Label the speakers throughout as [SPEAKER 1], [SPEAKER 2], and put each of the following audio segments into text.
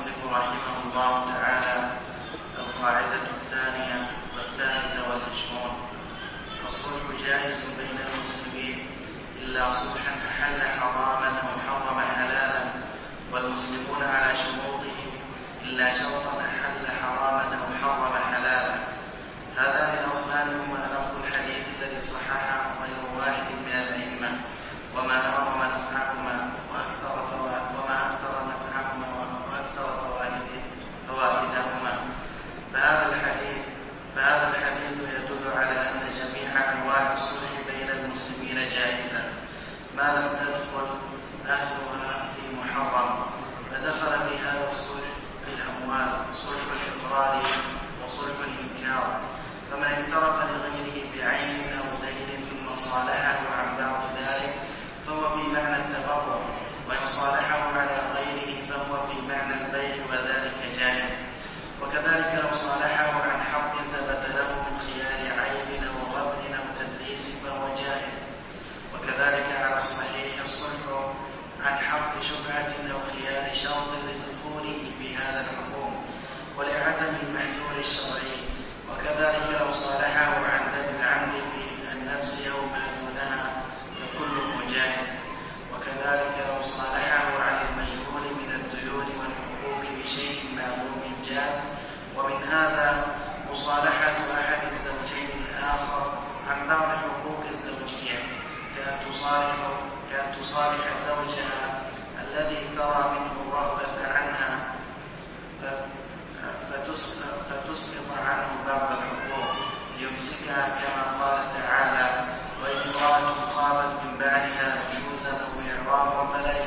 [SPEAKER 1] المصنف رحمه الله تعالى القاعدة الثانية والثالثة والعشرون: الصلح جائز بين المسلمين إلا صلحا أحل حراما أو حرم حلالا، والمسلمون على شروطهم إلا شرطا أحل حراما أو حرم حلالا. هذان أصلان هما لفظ الحديث الذي صححه غير واحد من الأئمة، وما أمر نفعهما وأكثر فوائدهما. فهذا الحديث يدل على أن جميع أنواع الصلح بين المسلمين جائزة ما لم تدخل أهلها في محرم، فدخل في هذا الصلح بالأموال صلح الإقرار وصلح الإنكار. فمن اعترف لغيره بعين أو دين ثم صالحه عن بعض ذلك فهو في معنى التبرع، وإن صالحه على غيره فهو في معنى البيع وذلك جائز. وكذلك لو صالحه عن حق ثبت له من خيار عيب أو غبن أو تدليس فهو جائز. وكذلك على الصحيح الصلح عن حق شبهة أو خيار شرط لدخوله في هذا الحكم ولعدم المحذور الشرعي. وكذلك لو صالحه عن ذات العمد في النفس أو ما دونها فكله جائز. وكذلك لو صالحه عن المجهول من الديون والحقوق بشيء معلوم جاز. ومن هذا مصالحة أحد الزوجين الآخر عن بعض حقوق الزوجية، كأن تصالح زوجها الذي ترى منه الرغبة عنها فتسقط عنه بعض الحقوق ليمسكها، كما قال تعالى: وإن امرأة خافت من بعدها نشوزا أو إعراضا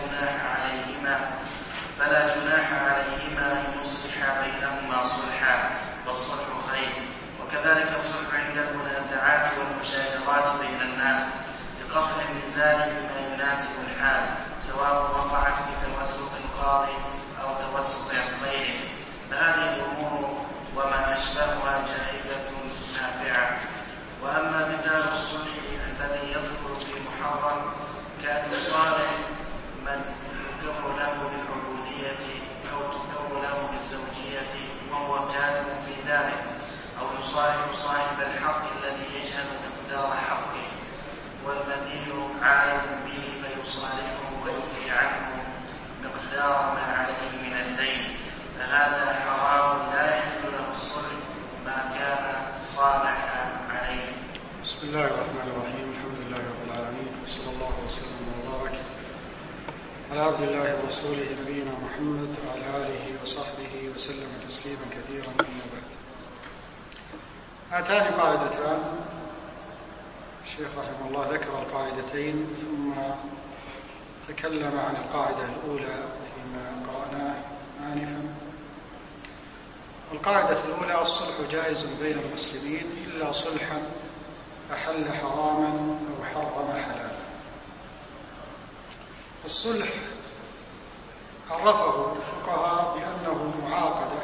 [SPEAKER 1] فلا جناح عليهما أن يصلحا بينهما صلحا، والصلح خير. وكذلك الصلح عند المنازعات والمشاجرات بين الناس لقطع النزاع بما يناسب الحال، سواء وقعت بتوسط القاضي أو توسط غيره. فهذه الأمور وما أشبهها جائزة نافعة. وأما مثال الصلح الذي يدخل في محرم كأن يصالح من يقر له بالعبودية أو تقر له بالزوجية وهو كاذب في ذلك، أو يصالح صاحب الحق الذي يجهل مقدار حقه والمدين عالم به فيصالحه ويعفي عنه مقدار ما عليه من الدين، فهذا حرام لا يحل له الصلح ما كان صالحا عليه.
[SPEAKER 2] بسم الله الرحمن الرحيم. الحمد لله رب العالمين، وصلى الله وسلم وبارك على عبد الله ورسوله نبينا محمد وعلى آله وصحبه وسلم تسليما كثيرا. أما بعد، هاتان قاعدتان. الشيخ رحمه الله ذكر القاعدتين ثم تكلم عن القاعدة الأولى فيما قرأناه آنفا. القاعدة الأولى: الصلح جائز بين المسلمين إلا صلحا أحل حراما أو حرم حلالا. الصلح عرفه الفقهاء بأنه معاقدة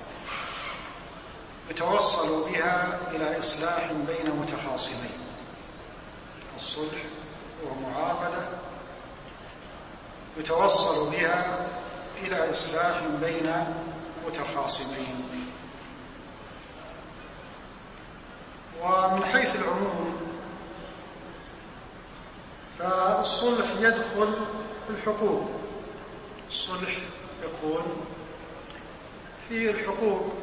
[SPEAKER 2] يتوصل بها إلى إصلاح بين متخاصمين. الصلح هو معاقدة يتوصل بها إلى إصلاح بين متخاصمين. ومن حيث العموم فالصلح يدخل في الحقوق. الصلح يكون في الحقوق،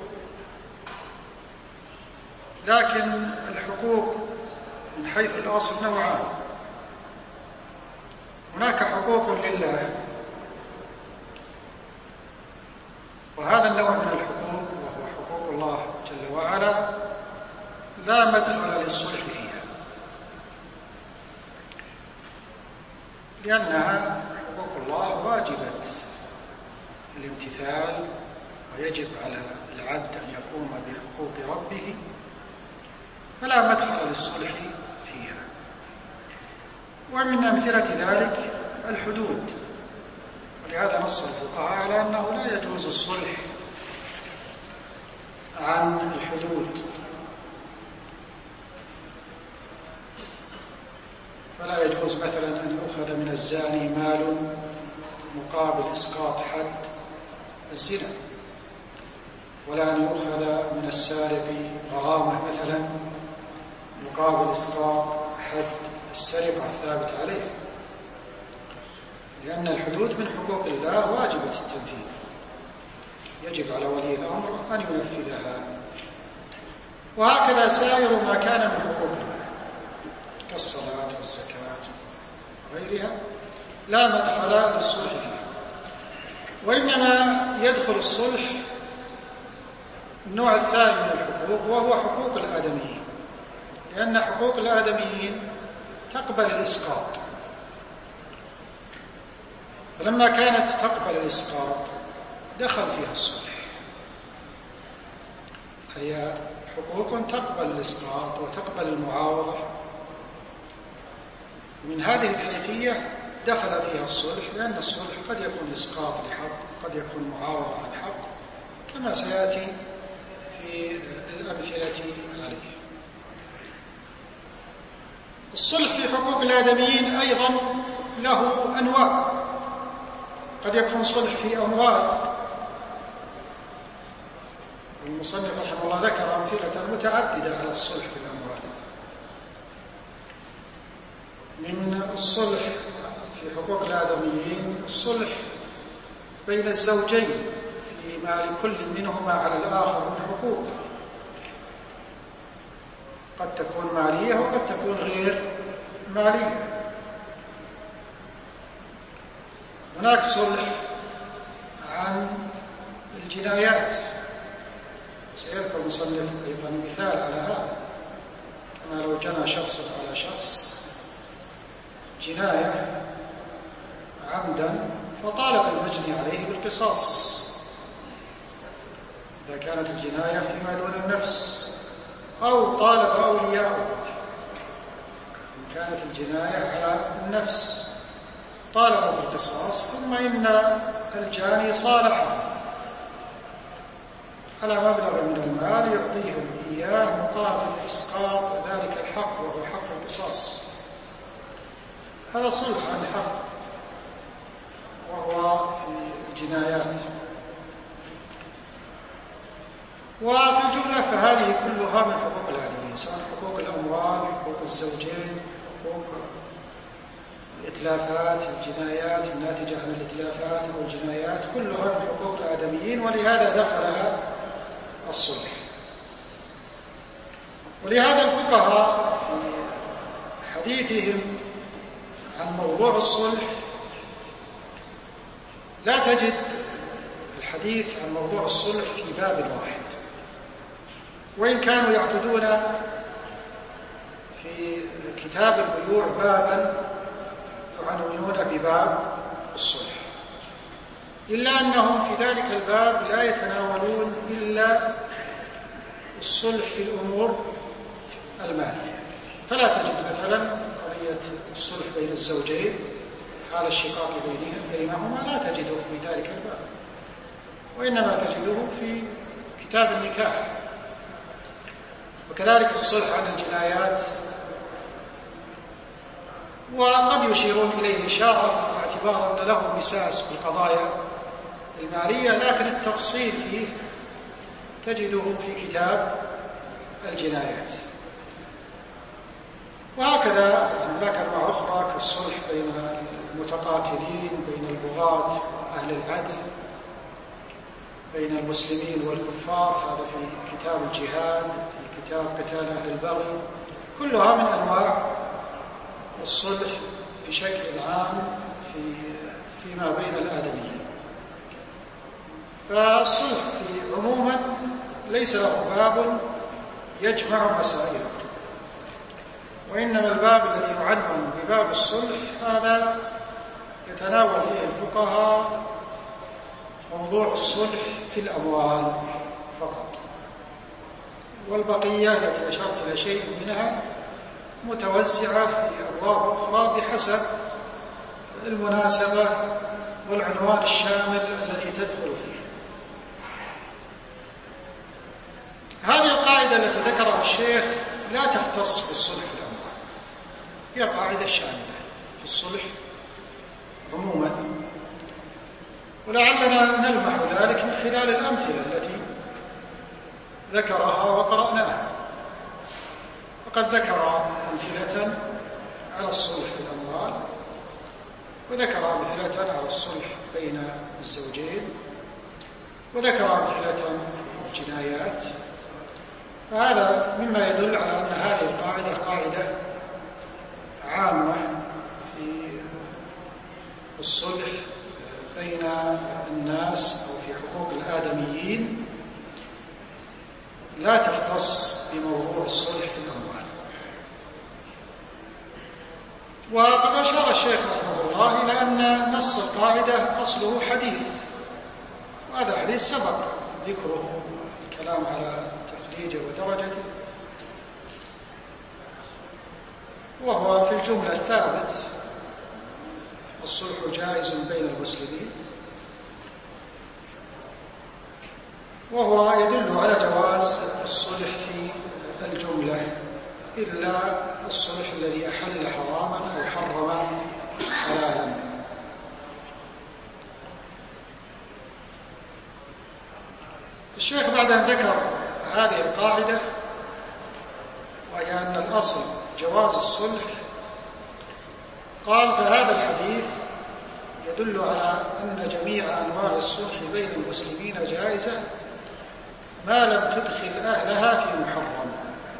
[SPEAKER 2] لكن الحقوق من حيث الأصل نوعان: هناك حقوق لله، وهذا النوع من الحقوق وهو حقوق الله جل وعلا لا مدخل للصلح فيها، لأنها حقوق الله واجبة الامتثال، ويجب على العبد أن يقوم بحقوق ربه، فلا مدخل للصلح فيها. ومن أمثلة ذلك الحدود، ولهذا نص الفقهاء على أنه لا يجوز الصلح عن الحدود، فلا يجوز مثلا أن يؤخذ من الزاني مال مقابل إسقاط حد الزنا، ولا أن يؤخذ من السارق غرامة مثلا مقابل إسقاط حد السرقة الثابت عليه، لأن الحدود من حقوق الله واجبة التنفيذ، يجب على ولي الأمر أن ينفذها. وهكذا سائر ما كان من حقوق الله كالصلاة والزكاة وغيرها لا مدخل للصلح فيها، وإنما يدخل الصلح النوع الثاني من الحقوق، وهو حقوق الآدميين، لأن حقوق الآدميين تقبل الإسقاط، فلما كانت تقبل الإسقاط دخل فيها الصلح. هي حقوق تقبل الإسقاط وتقبل المعاوضة، من هذه الحيثية دخل فيها الصلح، لأن الصلح قد يكون إسقاط لحق، قد يكون معاوضة عن حق، كما سيأتي في الأمثلة عليه. الصلح في حقوق الآدميين أيضا له أنواع، قد يكون صلح في أموال، والمصنف رحمه الله ذكر أمثلة متعددة على الصلح في الأموال. من الصلح في حقوق الآدميين الصلح بين الزوجين فيما لكل منهما على الآخر من حقوق، قد تكون مالية وقد تكون غير مالية. هناك صلح عن الجنايات، سيذكر المصنف أيضا مثال على هذا، كما لو جنى شخص على شخص جناية عمدا فطالب المجني عليه بالقصاص إذا كانت الجناية فيما دون النفس، أو طالب أولياءه إن كانت الجناية على النفس طالب بالقصاص، ثم إن الجاني صالحه على مبلغ من المال يعطيهم إياه مقابل إسقاط ذلك الحق وهو حق القصاص. هذا صلح عن حق وهو في الجنايات. وفي الجملة فهذه كلها من حقوق الآدميين، سواء حقوق الأموال، حقوق الزوجين، حقوق الإتلافات، الجنايات الناتجة عن الإتلافات أو الجنايات، كلها من حقوق الآدميين، ولهذا دخلها الصلح. ولهذا الفقهاء في حديثهم عن موضوع الصلح لا تجد الحديث عن موضوع الصلح في باب واحد، وإن كانوا يعقدون في كتاب البيوع بابا يعنونون بباب الصلح، إلا أنهم في ذلك الباب لا يتناولون إلا الصلح في الأمور المالية. فلا تجد مثلا قضية الصلح بين الزوجين حال الشقاق بينهما، لا تجده في ذلك الباب، وإنما تجده في كتاب النكاح. وكذلك الصلح عن الجنايات، وقد يشيرون إليه إشارة باعتبار أن له مساس بالقضايا المالية، لكن التفصيل فيه تجده في كتاب الجنايات. وهكذا هناك أنواع أخرى كالصلح بين المتقاتلين، بين البغاة وأهل العدل، بين المسلمين والكفار، هذا في كتاب الجهاد، في كتاب قتال أهل البغي، كلها من أنواع الصلح بشكل عام فيما بين الآدميين. فالصلح عموما ليس له باب يجمع مسائل، وإنما الباب الذي يعنون بباب الصلح هذا يتناول فيه الفقهاء موضوع الصلح في الأموال فقط، والبقية التي أشرت إلى شيء منها متوزعة في أبواب أخرى بحسب المناسبة والعنوان الشامل الذي تدخل فيه. هذه القاعدة التي ذكرها الشيخ لا تختص بالصلح في الأموال، هي قاعدة شاملة في الصلح عموما، ولعلنا نلمح ذلك من خلال الأمثلة التي ذكرها وقرأناها. وقد ذكر أمثلة على الصلح في الأموال، وذكر أمثلة على الصلح بين الزوجين، وذكر أمثلة في الجنايات. فهذا مما يدل على أن هذه القاعدة قاعدة عامة في الصلح بين الناس أو في حقوق الآدميين، لا تختص بموضوع الصلح في الأموال. وقد أشار الشيخ رحمه الله إلى أن نص القاعدة أصله حديث، وهذا حديث سبق ذكره الكلام على تخريجه ودرجته، وهو في الجملة الثابت: الصلح جائز بين المسلمين، وهو يدل على جواز الصلح في الجملة إلا الصلح الذي أحل حراما أو حرم حلالا. الشيخ بعد أن ذكر هذه القاعدة وهي أن الأصل جواز الصلح، قال: فهذا الحديث يدل على أن جميع أنواع الصلح بين المسلمين جائزة ما لم تدخل أهلها في محرم.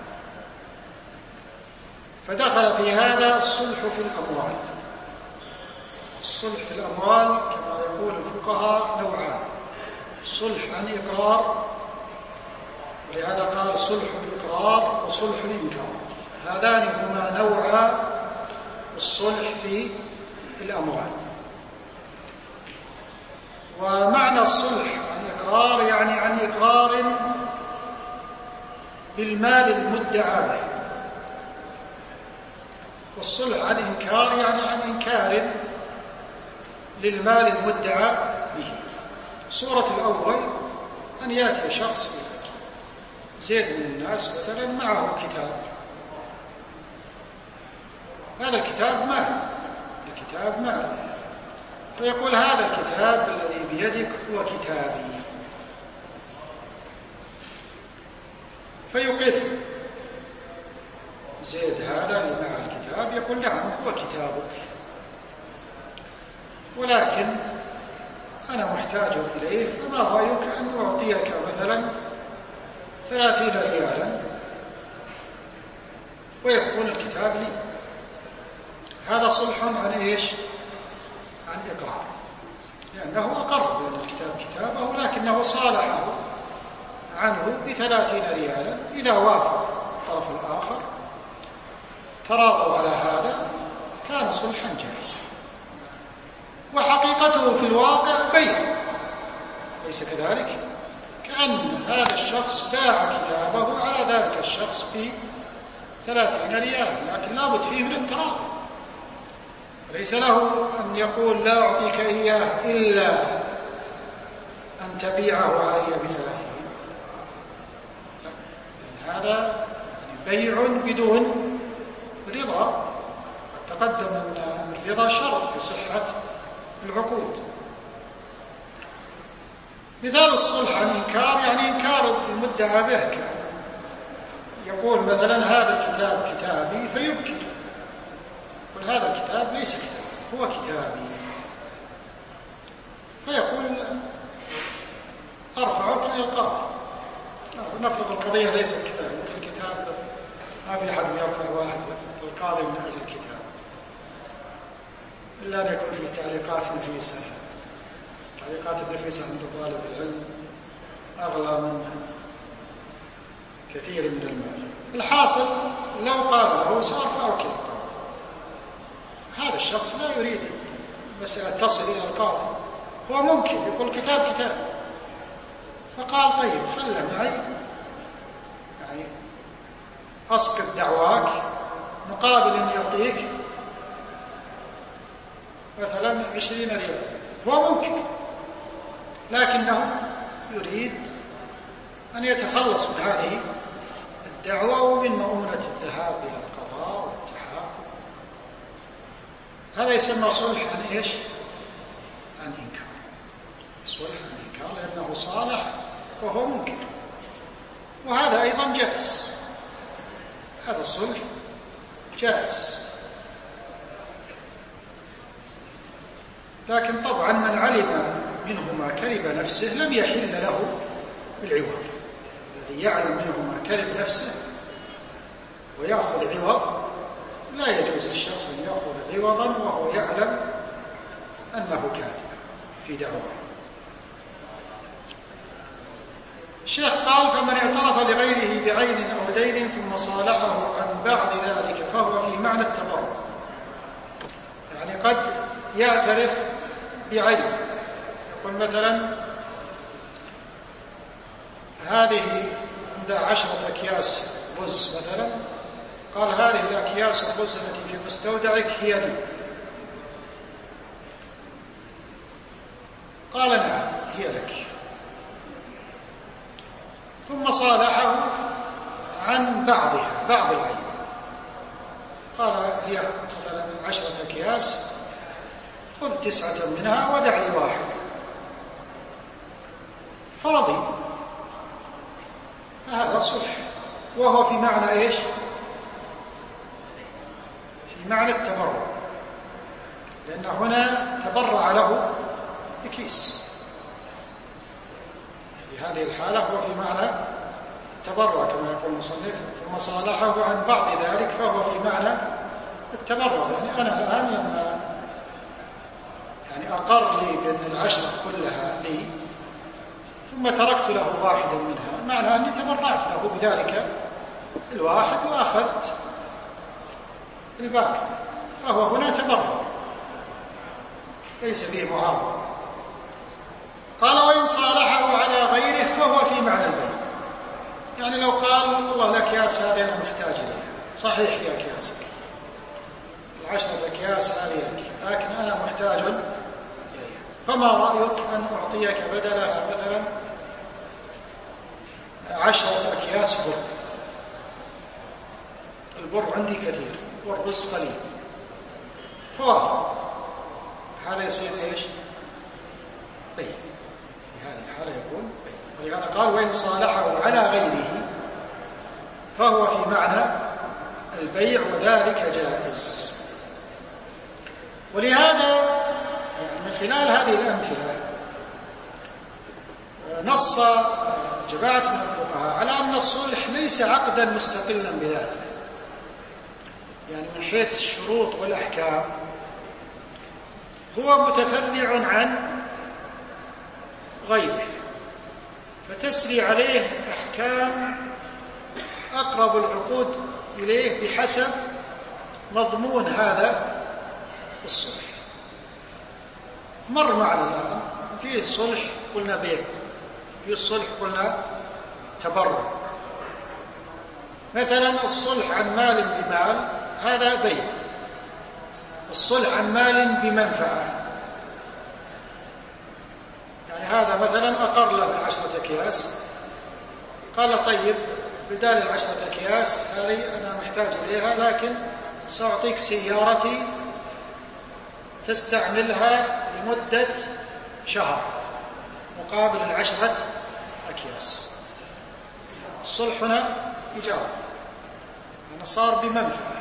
[SPEAKER 2] فدخل في هذا الصلح في الأموال. الصلح في الأموال كما يقول الفقهاء نوعان: صلح عن إقرار، ولهذا قال صلح الإقرار وصلح الإنكار، هذان هما نوعا الصلح في الأموال. ومعنى الصلح عن إقرار يعني عن إقرار بالمال المدعى به، والصلح عن إنكار يعني عن إنكار للمال المدعى به. الصورة الأول أن يأتي شخص زيد من الناس مثلا معه كتاب، هذا الكتاب مال، فيقول: هذا الكتاب الذي بيدك هو كتابي. فيقر زيد هذا اللي مع الكتاب، يقول: نعم هو كتابك، ولكن أنا محتاج إليه، فما رأيك أن أعطيك مثلا 30 ريالا ويكون الكتاب لي؟ هذا صلح عن إيش؟ عن إقرار، لأنه أقر بأن الكتاب كتابه، لكنه صالحه عنه ب30 ريالا. إذا وافق الطرف الآخر تراضوا على هذا كان صلحا جائزا، وحقيقته في الواقع بيع، ليس كذلك؟ كأن هذا الشخص باع كتابه على ذلك الشخص ب30 ريالا، لكن لابد فيه من التراضي. ليس له أن يقول: لا أعطيك إياه إلا أن تبيعه علي ب30. هذا بيع بدون رضا. تقدم أن الرضا شرط في صحة العقود. مثال الصلح عن إنكار يعني إنكار المدعى به، يقول مثلا: هذا الكتاب كتابي، فينكر، يقول: هذا الكتاب ليس كتابي، هو كتابي. فيقول: أرفعك إلى القاضي. نفرض القضية ليست كتاب، الكتاب ما في أحد يرفع واحد القاضي من أجل الكتاب إلا أن يكون في تعليقات نفيسة. تعليقات النفيسة عند طالب العلم أغلى من كثير من المال. الحاصل لو قال له: سأرفعك إلى القاضي، هذا الشخص لا يريد مسألة تصل إلى القاضي، هو ممكن يقول: كتاب. فقال: طيب خلى معي، يعني أسقط دعواك مقابل أن يعطيك مثلا 20 ريال. هو ممكن، لكنه يريد أن يتخلص من هذه الدعوة ومن مؤونة الذهاب إلى القضاء والتحاكم. هذا يسمى صلح عن إيش؟ عن إنكار. الصلح الإنكار لأنه صالح وهو منكر، وهذا أيضا جائز، هذا الصلح جائز. لكن طبعا من علم منهما كذب نفسه لم يحل له العوض. الذي يعلم منهما كذب نفسه ويأخذ عوض لا يجوز للشخص أن يأخذ عوضا وهو يعلم أنه كاذب في دعواه. الشيخ قال: فمن اعترف لغيره بعين أو دين ثم صالحه عن بعد ذلك فهو في معنى التبرع. يعني قد يعترف بعين، يقول مثلا هذه عند 10 أكياس رز مثلا، قال هذه الأكياس الرز التي في مستودعك هي لي. قال نعم هي لك، ثم صالحه عن بعضها، بعض العين، قال هي مثلا 10 أكياس، خذ 9 منها ودع لي 1، فرضي، هذا صلح وهو في معنى ايش؟ في معنى التبرع، لأن هنا تبرع له بكيس، في هذه الحالة هو في معنى التبرع كما يقول المصنف. ثم صالحه عن بعض ذلك فهو في معنى التبرع، يعني أنا الآن لما أقر لي بأن 10 كلها لي ثم تركت له 1 منها، معنى أني تبرعت له بذلك 1 وأخذت الباقي، فهو هنا تبرع ليس به معارضة. قال: وإن صالحه على غيره فهو في معنى البيع. يعني لو قال والله الأكياس هذه أنا محتاج إليها، صحيح هي أكياسك، 10 أكياس هذه لك، لكن أنا محتاج إليها، فما رأيك أن أعطيك بدلها مثلا 10 أكياس بر؟ البر عندي كثير والرز قليل، فوافق، هذا يصير ايش؟ بيع، في هذه الحالة يكون بيع. ولهذا قال: وإن صالحه على غيره فهو في معنى البيع وذلك جائز. ولهذا من خلال هذه الأمثلة نص جماعة من الفقهاء على أن الصلح ليس عقدا مستقلا بذاته، يعني من حيث الشروط والأحكام هو متفرع عن غيره، فتسري عليه أحكام أقرب العقود إليه بحسب مضمون هذا الصلح. مر معنا الآن فيه الصلح قلنا بيع، فيه الصلح قلنا تبرع. مثلا الصلح عن مال بمال هذا بيع، الصلح عن مال بمنفعة، يعني هذا مثلا أقر له 10 أكياس، قال طيب بدال 10 أكياس هذه أنا محتاج إليها، لكن سأعطيك سيارتي تستعملها لمدة شهر مقابل 10 أكياس. الصلح هنا إيجار، يعني صار بمنفعة،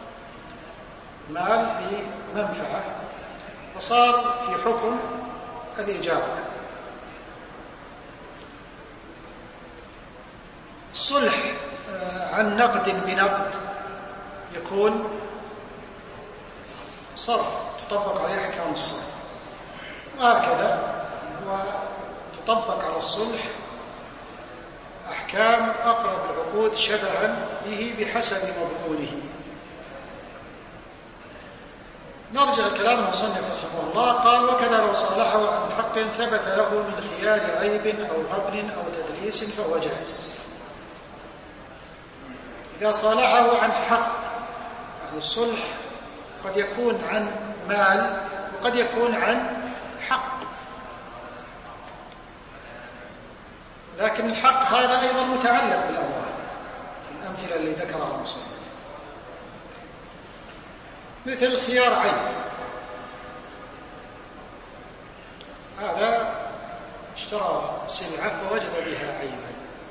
[SPEAKER 2] مال بمنفعة، فصار في حكم الإيجار. الصلح عن نقد بنقد يكون صرف، تطبق عليه أحكام الصرف، وهكذا وتطبق على الصلح أحكام أقرب العقود شبها به بحسب مضمونه. نرجع كلام المصنف رحمه الله. قال: وكذا لو صالحه عن حق ثبت له من خيال عيب أو غبن أو تدليس فهو جائز. إذا صالحه عن حق، يعني الصلح قد يكون عن مال وقد يكون عن حق، لكن الحق هذا أيضا متعلق بالأموال، الأمثلة اللي ذكرها المصنف مثل خيار عين، هذا اشترى سلعة فوجد بها عيبا،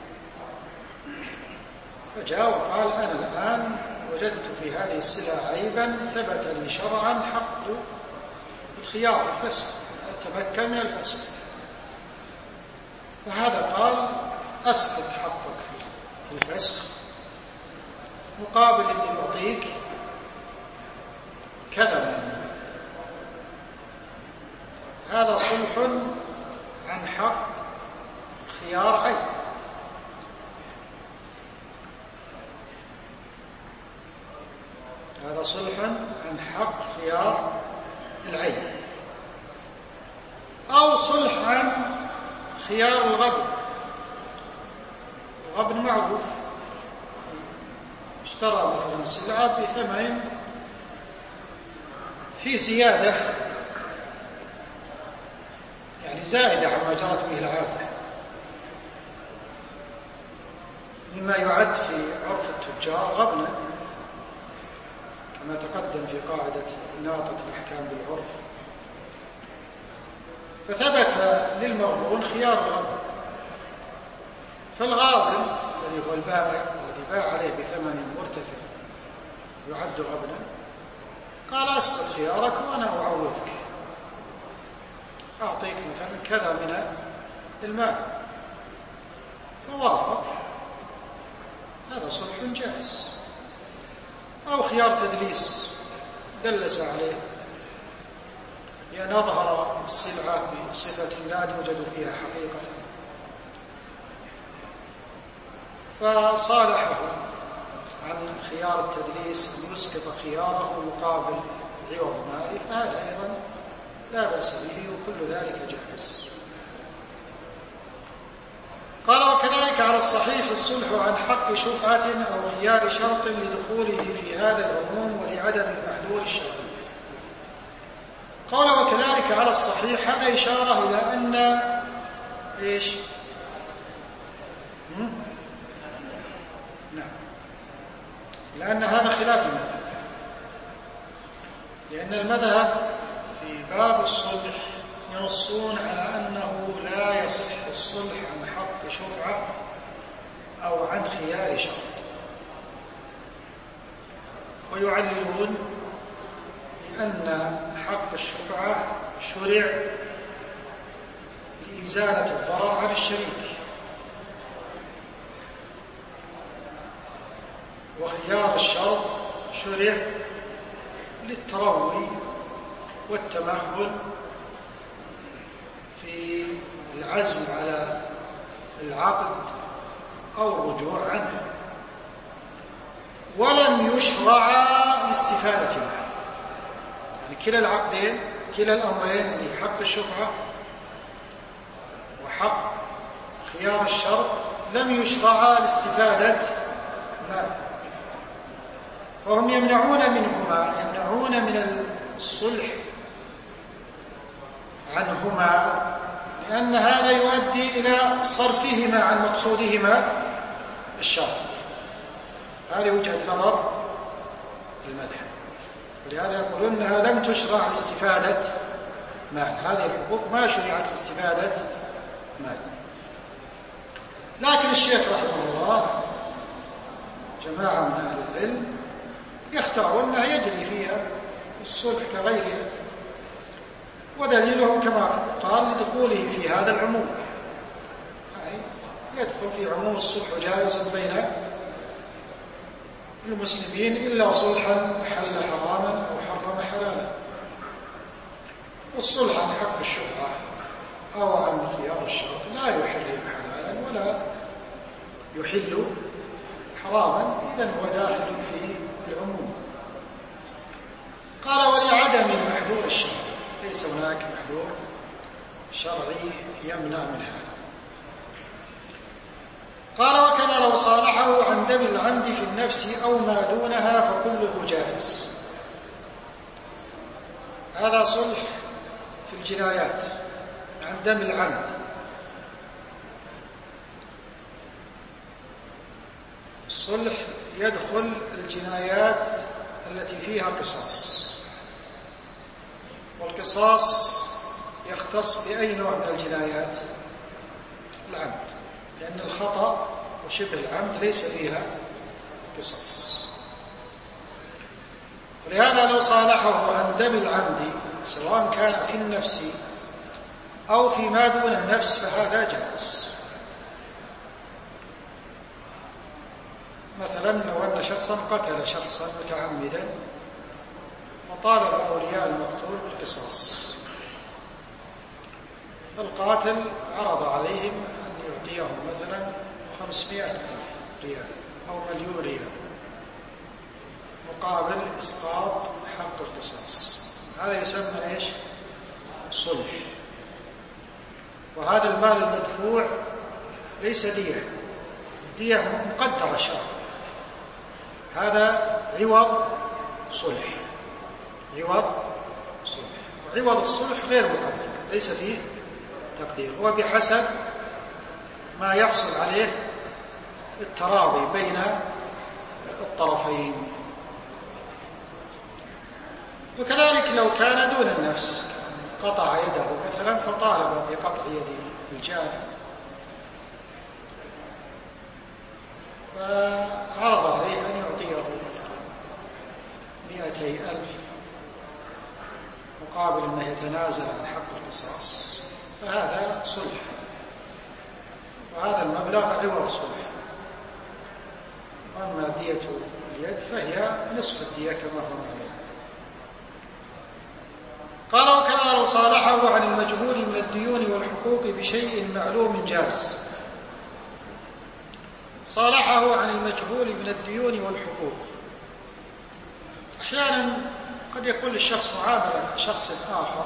[SPEAKER 2] فجاء وقال أنا الآن وجدت في هذه السلعة عيبا ثبت لي شرعا حق الخيار الفسخ، أتمكن من الفسخ. فهذا قال أسقط حقك في الفسخ مقابل أن يعطيك كذا من المال. هذا صلح عن حق خيار عيب. هذا صلح عن حق خيار العيب. أو صلح عن خيار الغبن. الغبن معروف، اشترى مثلا سلعة بثمن في زيادة، يعني زائدة عما جرت به العادة، مما يعد في عرف التجار غبنا كما تقدم في قاعدة ناطة الأحكام بالعرف. فثبت للمغبون خيار الغبن، فالغابن الذي هو البائع الذي باع عليه بثمن مرتفع يعد غبنا قال أسقط خيارك وأنا أعوضك، أعطيك مثلا كذا من المال، فوافق، هذا صلح جائز. أو خيار تدليس، دلس عليه لأن أظهر السلعة بصفة لا يوجد فيها حقيقة، فصالحه عن خيار التدليس أن يسقط خياره مقابل عوض مالي، فهذا أيضا لا بأس به وكل ذلك جائز. قال وكذلك على الصحيح الصلح عن حق شفعة أو خيار شرط لدخوله في هذا العموم ولعدم المحذور الشرعي. قال وكذلك على الصحيح، هذا إشارة إلى أن إيش؟ نعم، لأن هذا خلاف المذهب، لأن المذهب في باب الصلح ينصون على أنه لا يصح الصلح عن حق شفعة أو عن خيار شرط، ويعللون بأن حق الشفعة شرع لإزالة الضرر عن الشريك، وخيار الشرط شرع للتروي والتمهل في العزم على العقد أو الرجوع عنه، ولم يشرع لاستفادة المال. يعني كلا العقدين، كلا الأمرين، اللي حق الشفعة وحق خيار الشرط، لم يشرع لاستفادة مال، فهم يمنعون منهما، يمنعون من الصلح عنهما، لأن هذا يؤدي إلى صرفهما عن مقصودهما الشرعي. هذه وجهة نظر المذهب، ولهذا يقولون أنها لم تشرع لاستفادة مال، هذه الحقوق ما شرعت لاستفادة مال. لكن الشيخ رحمه الله جماعة من أهل العلم يختارون أنها يجري فيها الصلح كغيرها، ودليلهم كما قال لدخوله في هذا العموم، يعني يدخل في عموم الصلح جائز بين المسلمين إلا صلحا حل حراما أو حرم حلالا. والصلح عن حق الشفعة أو عن خيار الشرط لا يحرم حلالا ولا يحل حراما، إذن هو داخل في العموم. قال ولعدم المحذور الشرعي، ليس هناك محذور شرعي يمنع من هذا. قال وكذا لو صالحه عن دم العمد في النفس أو ما دونها فكله جائز. هذا صلح في الجنايات عن دم العمد. الصلح يدخل الجنايات التي فيها قصاص، والقصاص يختص بأي نوع من الجنايات؟ العمد، لأن الخطأ وشبه العمد ليس فيها قصاص. ولهذا لو صالحه عن دم العمد سواء كان في النفس أو فيما دون النفس فهذا جائز. مثلا لو أن شخصا قتل شخصا متعمدا وطالب أولياء المقتول بالقصاص، فالقاتل عرض عليهم أن يعطيهم مثلا 500,000 ريال أو 1,000,000 ريال مقابل إسقاط حق القصاص. هذا يسمى إيش؟ صلح. وهذا المال المدفوع ليس دية، دية مقدرة شرعا، هذا عوض صلح، عوض صلح. وعوض الصلح غير مقدر، ليس فيه تقدير، هو بحسب ما يحصل عليه التراضي بين الطرفين. وكذلك لو كان دون النفس، قطع يده مثلا فطالب بقطع يد الجاني فعرض عليه أن يعطيه مثلا 200,000 مقابل أنه يتنازل عن حق القصاص، فهذا صلح، وهذا المبلغ عوض صلح. وأما دية اليد فهي نصف الدية كما هو معلوم. قال وكذا لو صالحه عن المجهول من الديون والحقوق بشيء معلوم جاز. صالحه عن المجهول من الديون والحقوق، أحيانا قد يكون للشخص معاملة شخص آخر،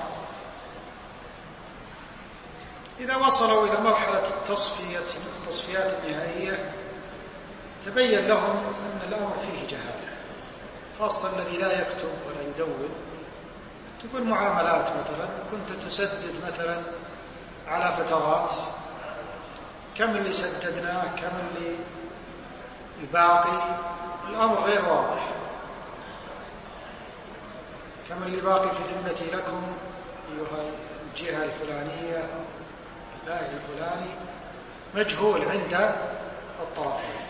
[SPEAKER 2] إذا وصلوا إلى مرحلة التصفيات النهائية تبين لهم أن الأمر فيه جهالة، خاصة الذي لا يكتب ولا يدون. تكون معاملات مثلا كنت تسدد مثلا على فترات، كم اللي سددناه، كم اللي الباقي، الأمر غير واضح، كم اللي باقي في ذمتي لكم أيها الجهة الفلانية، البائع الفلاني، مجهول عند الطرفين.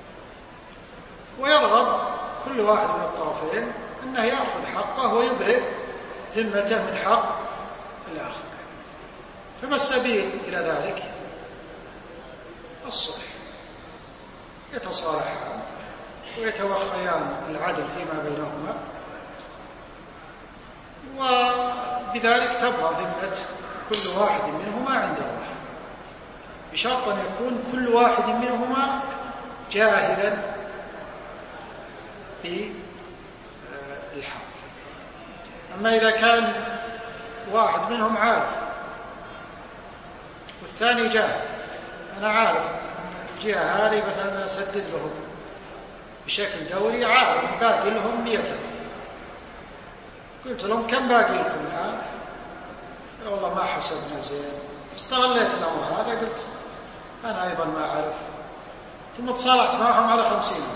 [SPEAKER 2] ويرغب كل واحد من الطرفين أنه يأخذ حقه ويبرئ ذمته من حق الآخر. فما السبيل إلى ذلك؟ الصلح، يتصالحان ويتوخيان العدل فيما بينهما، وبذلك تبرأ ذمة كل واحد منهما عند الله، بشرط أن يكون كل واحد منهما جاهلا بالحق. أما إذا كان واحد منهم عارف والثاني جاهل، أنا عارف الجهة هذه مثلا أسدد لهم بشكل دوري، عارف باقي لهم 100,000، قلت لهم كم باقي لكم الآن؟ والله ما حسبنا زين. استغليت الأمر هذا، قلت أنا أيضا ما أعرف، ثم تصالحت معهم على 50,000.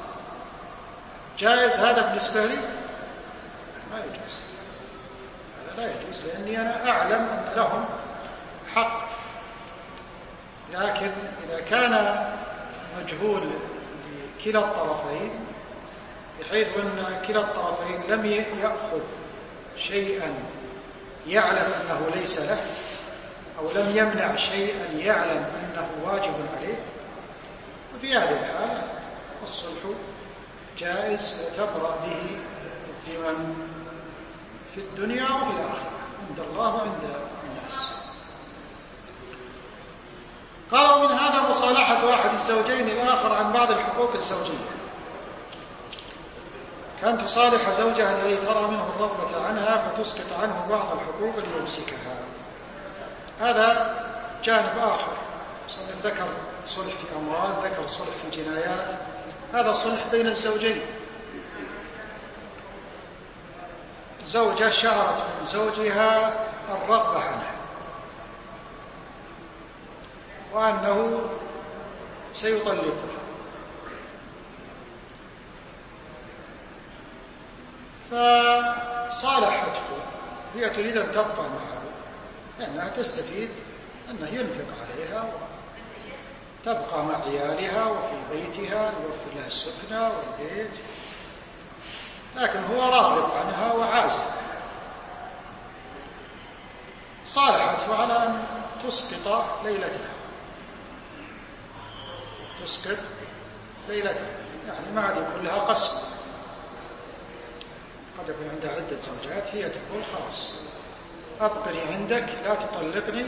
[SPEAKER 2] جائز هذا بالنسبة لي؟ ما يجوز، هذا لا يجوز، لأني أنا أعلم أن لهم حق. لكن إذا كان مجهول لكلا الطرفين بحيث أن كلا الطرفين لم يأخذ شيئا يعلم أنه ليس له، أو لم يمنع شيئا يعلم أنه واجب عليه، وفي هذه الحالة الصلح جائز وتبرأ به الذمم في الدنيا وفي الآخرة عند الله وعند الناس. قالوا من هذا مصالحة أحد الزوجين الآخر عن بعض الحقوق الزوجية، كان تصالح زوجها الذي ترى منه الرغبة عنها فتسقط عنه بعض الحقوق ليمسكها. هذا جانب آخر، ذكر صلح في أموال، ذكر صلح في جنايات، هذا صلح بين الزوجين. زوجة شعرت من زوجها الرغبة عنها وأنه سيطلقها، فصالحته، هي تريد أن تبقى معه لأنها تستفيد أنه ينفق عليها تبقى مع عيالها وفي بيتها يوفر لها السكنى والبيت، لكن هو راغب عنها وعازم. صالحته على أن تسقط ليلتها، يعني ما عاد يكون لها قسم. قد يكون عندها عدة زوجات، هي تقول خلاص أبقني عندك لا تطلقني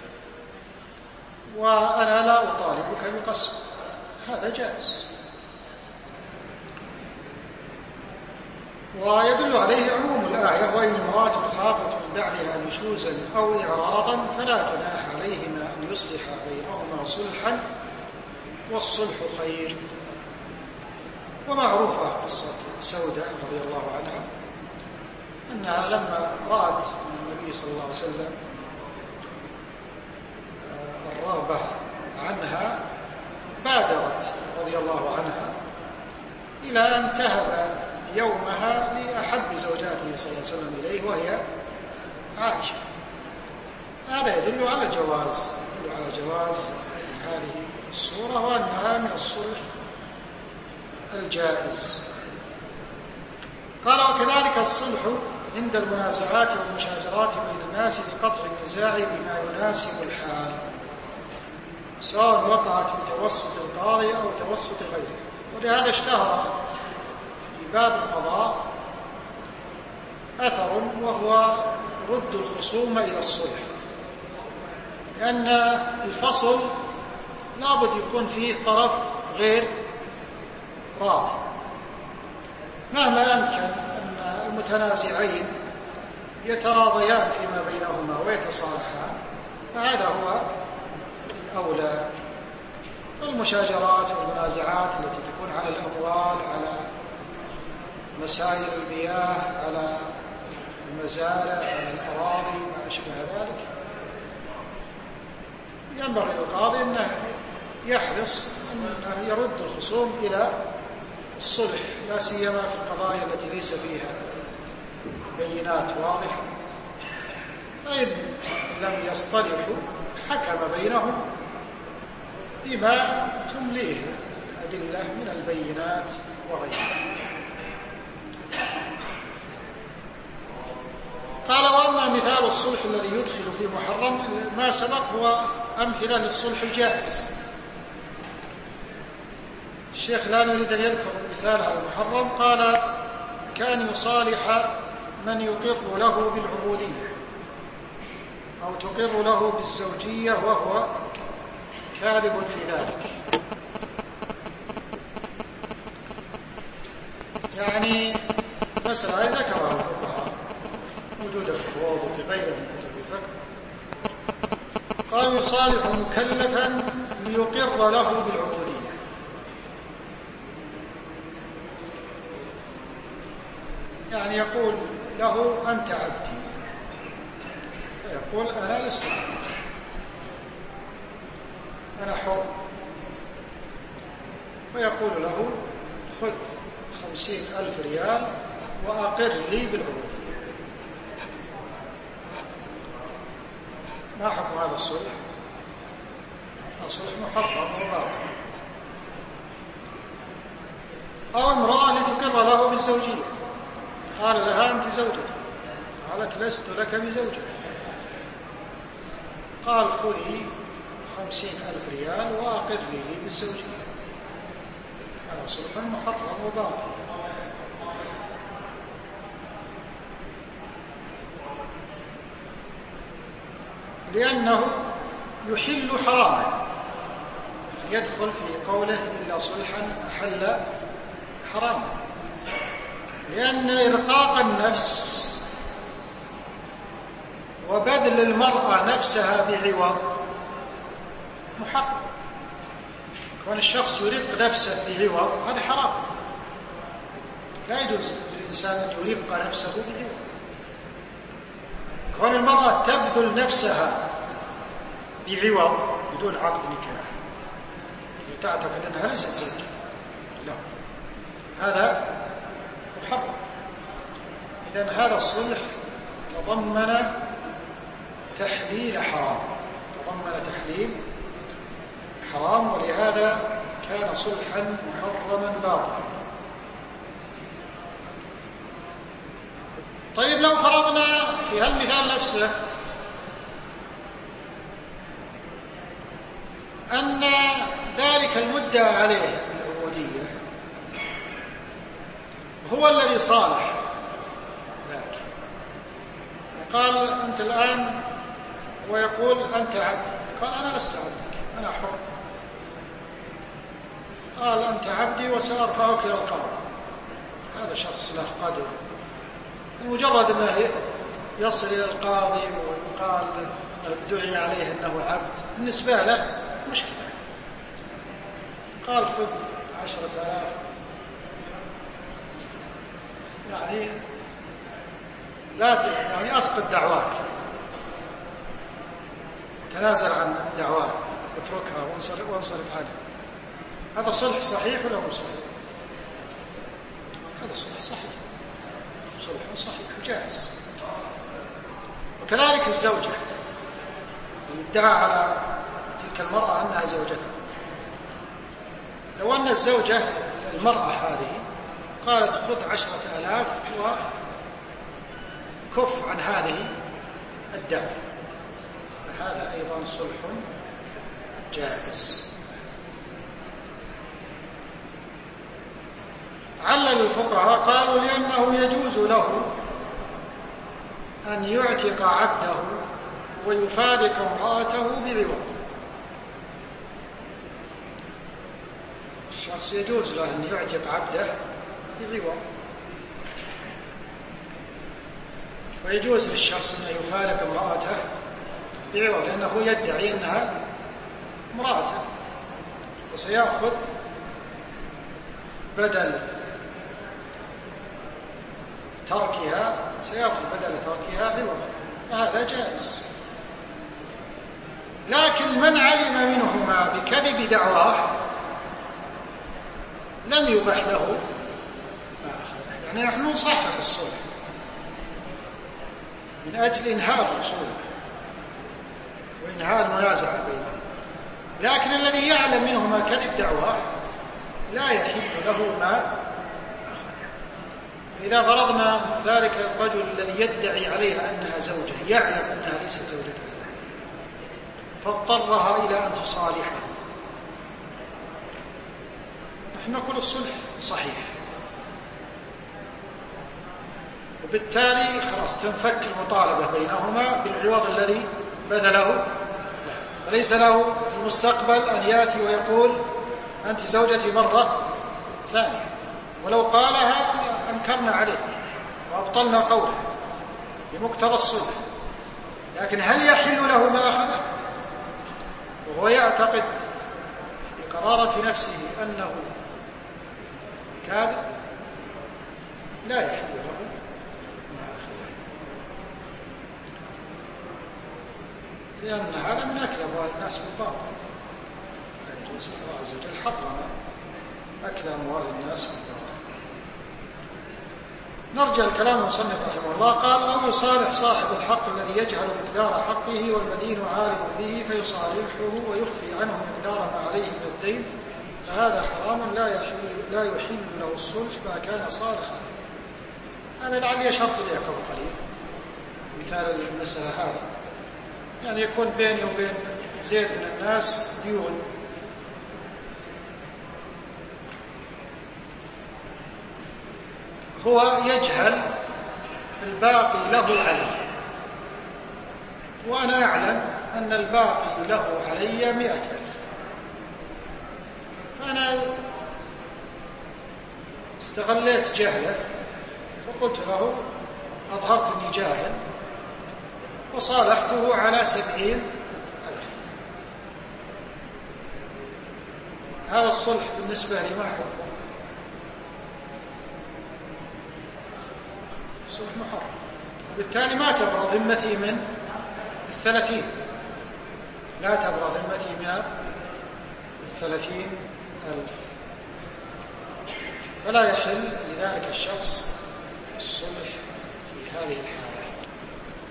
[SPEAKER 2] وأنا لا أطالبك بقسم، هذا جائز. ويدل عليه عموم الآية: وإن امرأة خافت من بعدها نشوزا أو إعراضا فلا جناح عليهما أن يصلحا بينهما صلحا والصلح خير. ومعروفة قصة سودة رضي الله عنها أنها لما رأت من النبي صلى الله عليه وسلم الرغبة عنها بادرت رضي الله عنها إلى أن تهب يومها لأحب زوجاته صلى الله عليه وسلم إليه وهي عائشة. هذا يدل على جواز هذه الصورة، وأنها من الصلح الجائز. قال: وكذلك الصلح عند المنازعات والمشاجرات بين الناس لقطع النزاع بما يناسب الحال، سواء وقعت بتوسط القاضي أو توسط غيره. ولهذا اشتهر في باب القضاء أثر وهو رد الخصوم إلى الصلح، لأن الفصل لابد يكون فيه طرف غير راضي. مهما يمكن أن المتنازعين يتراضيان فيما بينهما ويتصالحان فهذا هو الأولى. المشاجرات والمنازعات التي تكون على الأموال، على مسائل المياه، على المزارع، على الأراضي وما أشبه ذلك، ينبغي للقاضي أنه يحرص أنه يرد الخصوم إلى الصلح، لا سيما في القضايا التي ليس فيها بينات واضحة. فإن لم يصطلحوا حكم بينهم بما تمليه الأدلة من البينات وغيرها. قال: وأما مثال الصلح الذي يدخل في محرم ما سبق هو أمثلة للصلح الجائز. الشيخ لا نريد أن يذكر مثال على المحرم. قال: كان يصالح من يقر له بالعبودية أو تقر له بالزوجية وهو كاذب في ذلك. يعني مسألة ذكرها الفقهاء موجودة في الفروض وفي غيرها من كتب الفقه. قال: يصالح مكلفا ليقر له بالعبودية، يعني يقول له: أنت عبدي، فيقول: أنا لست عبدي، أنا حر. ويقول له: خذ 50,000 ريال وأقر لي بالعبودية. ما حكم هذا الصلح؟ الصلح محرم وباطل. أو امرأة لتقر له بالزوجية، قال لها: أنت زوجتي، قالت: لست لك بزوجة، قال: خذي 50,000 ريال وأقر لي بالزوجية. هذا صلح محرم وباطل. لأنه يحل حراما، يدخل في قوله: إلا صلحا أحل حراما، لأن إرقاق النفس وبذل المرأة نفسها بعوض محرم. كون الشخص يرق نفسه بعوض هذا حرام، لا يجوز للإنسان أن يرق نفسه بعوض. كون المرأة تبذل نفسها بعوض بدون عقد نكاح تعتقد أنها ليست زوجة، لا، هذا محرم. إذن هذا الصلح تضمن تحليل حرام، حرام، ولهذا كان صلحا محرما باطلا. طيب لو فرضنا في هالمثال نفسه أن ذلك المدعى عليه العبودية هو الذي صالح ذاك، قال أنت الآن، ويقول أنت عبد، قال أنا لست عبدك، أنا حر. قال أنت عبدي وسأرفعك إلى القاضي. هذا شخص له قدر، مجرد ما يصل إلى القاضي ويقال ادعي عليه أنه عبد، بالنسبة له مشكلة. قال خذ 10,000، يعني لا يعني أسقط دعواك، تنازل عن دعواك واتركها وانصرف عنها. هذا صلح صحيح ولا مو صحيح؟ هذا صلح صحيح، صلح صحيح وجائز. وكذلك الزوجة ادعى على تلك المرأة أنها زوجته، لو أن الزوجة المرأة هذه قالت خذ 10,000 وكف عن هذه الدعوة، فهذا أيضا صلح جائز. علل الفقهاء قالوا لأنه يجوز له أن يعتق عبده ويفارق امرأته بعوض. الشخص يجوز له أن يعتق عبده بعوض، ويجوز للشخص أن يفارق امرأته بعوض، لأنه يدعي أنها امرأته، وسيأخذ بدل تركها عوض، هذا جائز. لكن من علم منهما بكذب دعواه لم يبح له ما أخذه. يعني نحن نصحح الصلح من أجل إنهاء الخصومة وإنهاء المنازعة بينهم، لكن الذي يعلم منهما كذب دعواه لا يحل له ما أخذه. إذا فرضنا ذلك الرجل الذي يدعي عليها أنها زوجة يعلم أنها ليست زوجته فاضطرها إلى أن تصالحه، نحن نقول الصلح صحيح، وبالتالي خلاص تنفك المطالبة بينهما بالعوض الذي بذله، وليس له في المستقبل أن يأتي ويقول أنت زوجتي مرة ثانية، ولو قالها أنكرنا عليه وأبطلنا قوله بمقتضى الصلح. لكن هل يحل له ما أخذه وهو يعتقد بقرارة نفسه أنه كاذب؟ لا يحل له ما أخذه، لأن هذا من أكل أموال الناس بالباطل، لا يجوز. الله عز وجل حرم أكل أموال الناس بالباطل. نرجع الكلام المصنف رحمه الله، قال أو يصالح صاحب الحق الذي يجهل مقدار حقه والمدين عالم به فيصالحه ويخفي عنه مقدار ما عليه من الدين، فهذا حرام لا يحل له الصلح ما كان صالحا. هذا لعل يشرط لي قبل قليل مثال المسألة هذا، يعني يكون بيني وبين زيد من الناس ديون، هو يجهل الباقي له علي، وأنا أعلم أن الباقي له علي 100,000، فأنا استغليت جهله فقلت له أظهرت أني جاهل وصالحته على 70,000. هذا الصلح بالنسبة لي ما حكمه؟ صلح محرم، وبالتالي ما تبرأ ذمتي من 30، لا تبرأ ذمتي من 30,000، فلا يحل لذلك الشخص الصلح في هذه الحالة.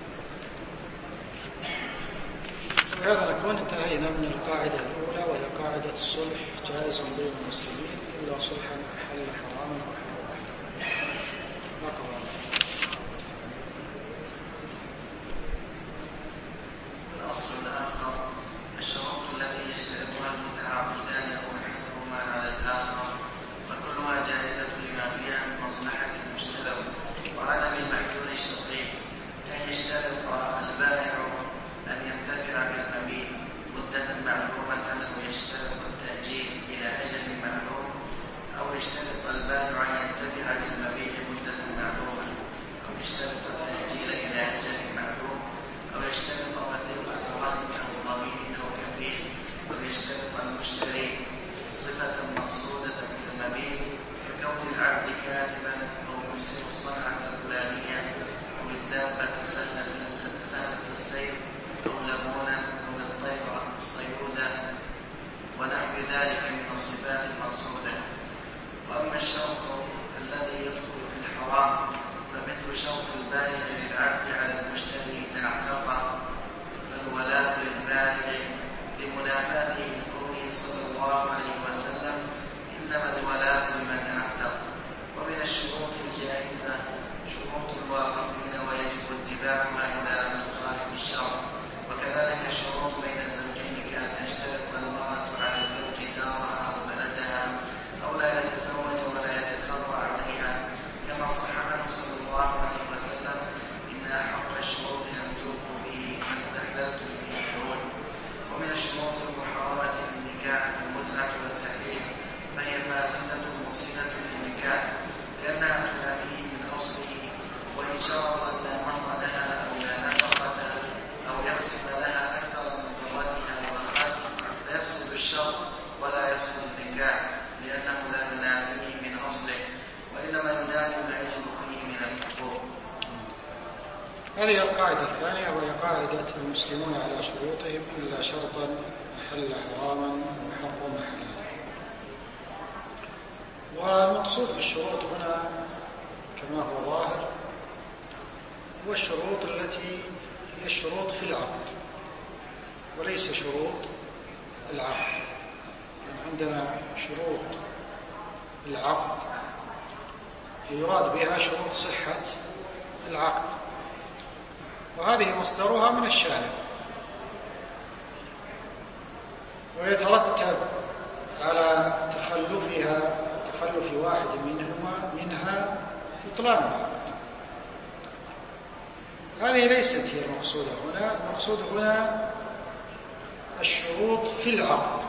[SPEAKER 2] وبهذا نكون انتهينا من القاعدة الأولى، وهي قاعدة قاعدة الصلح جائز بين المسلمين إلا صلحا أحل حراما وحرم حلالا.
[SPEAKER 1] الأصل الآخر الشروط التي يشترطها المتعاقدان أو أحدهما على الآخر وكلها جائزة لما فيها من مصلحة المشترك وعدم المحذور الشرعي، كأن يشترط البائع أن ينتفع بالمبيع مدة معلومة أو يشترط التأجيل إلى أجل معلوم، أو يشترط البائع أن ينتفع بالمبيع مدة معلومة، أو يشترط التأجيل إلى أجل معلوم، أو يشترط وثيقة رهن أو ضمين أو كفيل، أو يشترط المشتري صفة مقصودة في المبيع ككون العبد كاتبا أو يرسل الصنعة الفلانية أو الدابة سهلة السير أو لبونا أو الطير الصيودة ونحو ذلك من الصفات المقصودة. وأما الشرط الذي يدخل في الحرام فمثل شرط البائع للعبد على المشتري إذا اعتق، فالولاء للبائع لمنافاته بقوله صلى الله عليه وسلم إنما الولاء لمن اعتق. ومن الشروط الجائزة شروط الواقفين ويجب اتباعها إذا لم تخالف الشرع، وكذلك الشروط بين الزوجين كأن تشترط المرأة على الزوج دارها أو بلدها أو لا يتزوج ولا يتسرع عليها، كما صح عنه صلى الله عليه وسلم إن أحق الشروط أن توقوا به ما استحللتم به الحلول. ومن الشروط المحرمة في النكاح المتعة والتحريم، فهي فاسدة مفسدة للنكاح لأنها تنافيه من أصله، وإن شرط أن لا مهر لها أو لا نفقة أو يقسم لها أكثر من ضرتها وأقل فيفسد الشرط ولا يفسد النكاح لأنه لا ينافيه من أصله، وإنما ينافي ما يجب فيه من الحقوق.
[SPEAKER 2] هذه القاعدة الثانية، وهي قاعدة المسلمون على شروطهم إلا شرطا أحل حراما وحرم حلالا. والمقصود بالشروط هنا كما هو ظاهر هو الشروط التي هي الشروط في العقد وليس شروط العقد. يعني عندنا شروط العقد يراد بها شروط صحة العقد، وهذه مصدرها من الشارع، ويترتب على تخلف واحد منها بطلان العقد. هذه ليست هي المقصودة هنا. المقصود هنا الشروط في العقد،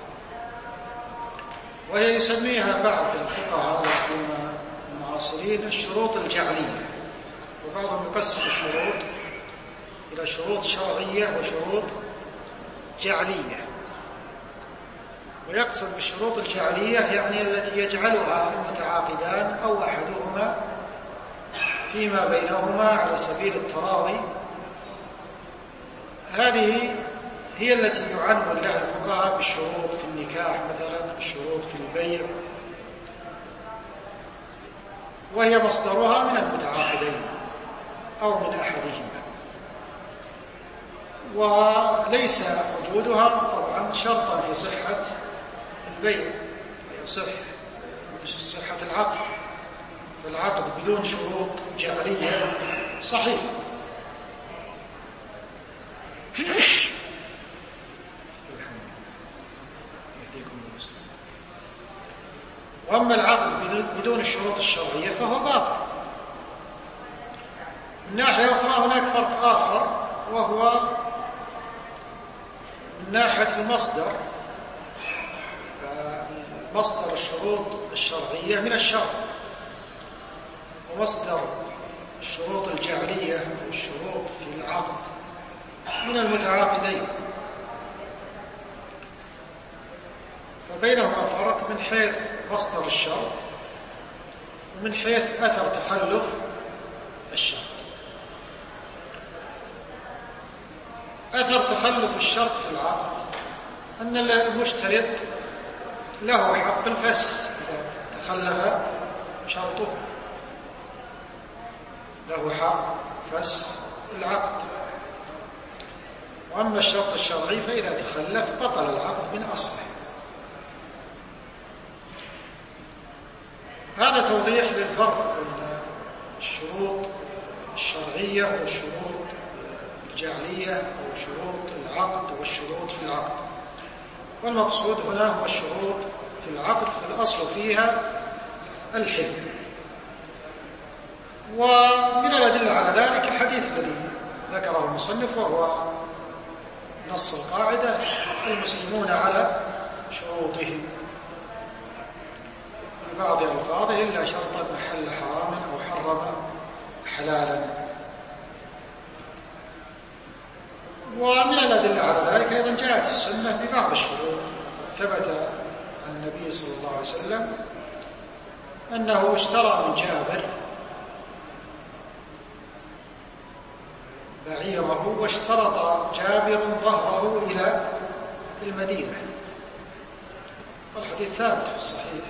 [SPEAKER 2] وهي يسميها بعض الفقهاء المعاصرين الشروط الجعلية، وبعضهم يقسم الشروط إلى شروط شرعية وشروط جعلية. ويقصد بالشروط الجعلية يعني التي يجعلها المتعاقدان أو أحدهما فيما بينهما على سبيل التراضي. هذه هي التي يعنون لها الفقهاء بالشروط في النكاح مثلا، الشروط في البيع، وهي مصدرها من المتعاقدين أو من أحدهما، وليس وجودها طبعا شرطا في صحة البيع، صحة العقد. فالعقد بدون شروط جعلية صحيح. وأما العقد بدون الشروط الشرعية فهو باطل. من ناحية أخرى هناك فرق آخر، وهو من ناحية المصدر. مصدر الشروط الشرعية من الشرع، ومصدر الشروط الجعلية والشروط في العقد من المتعاقدين، فبينهما فرق من حيث مصدر الشرط ومن حيث أثر تخلف الشرط. أثر تخلف الشرط في العقد أن المشترط له حق الفسخ إذا تخلف شرطه، له حق فسخ العقد. وأما الشرط الشرعي فإذا تخلف بطل العقد من أصله. هذا توضيح للفرق بين الشروط الشرعية والشروط الجعلية أو شروط العقد والشروط في العقد. والمقصود هنا هو الشروط في العقد، في الأصل فيها الحل. ومن الأدلة على ذلك الحديث الذي ذكره المصنف، وهو نص القاعدة: المسلمون على شروطهم ببعض ألفاظه إلا شرطا أحل حراما أو حرم حلالا. ومن الأدلة على ذلك أيضا جاءت السنة ببعض الشروط. ثبت عن النبي صلى الله عليه وسلم أنه اشترى من جابر بعيره، واشترط جابر ظهره إلى المدينة. والحديث ثابت في الصحيح.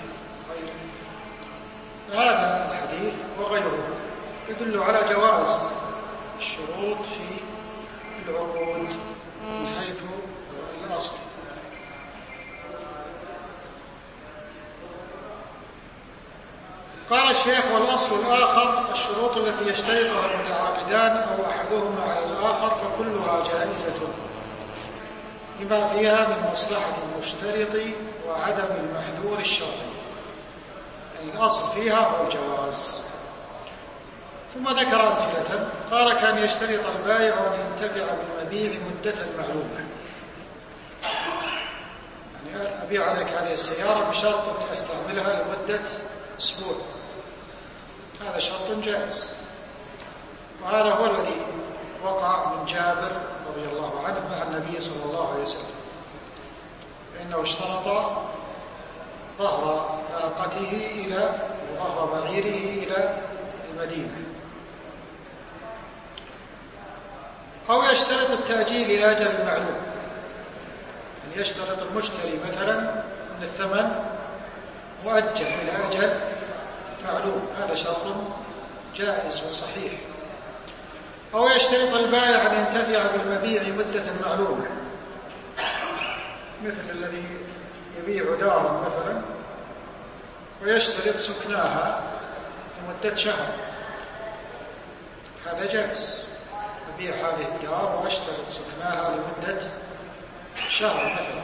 [SPEAKER 2] هذا الحديث وغيره يدل على جواز الشروط في العقود من حيث الأصل. قال الشيخ: والأصل الآخر الشروط التي يشترطها المتعاقدان أو أحدهما على الآخر فكلها جائزة لما فيها من مصلحة المشترط وعدم المحذور الشرعي. الأصل فيها هو الجواز. ثم ذكر أمثلة. قال: كان يشترط البائع أن ينتفع بالمبيع مدة معلومة، يعني أبيع عليك هذه السيارة بشرط أن أستعملها لمدة أسبوع. هذا شرط جائز، وهذا هو الذي وقع من جابر رضي الله عنه مع النبي صلى الله عليه وسلم، فإنه اشترط ظهر ناقته إلى وظهر بعيره إلى المدينة. أو يشترط التأجيل إلى أجل معلوم، يعني يشترط المشتري مثلا أن الثمن مؤجل إلى أجل معلوم، هذا شرط جائز وصحيح. أو يشترط البائع أن ينتفع بالمبيع مدة معلومة، مثل الذي يبيع دارا مثلا ويشترط سكناها لمدة شهر، هذا جائز. أبيع هذه الدار وأشترط سكناها لمدة شهر مثلا.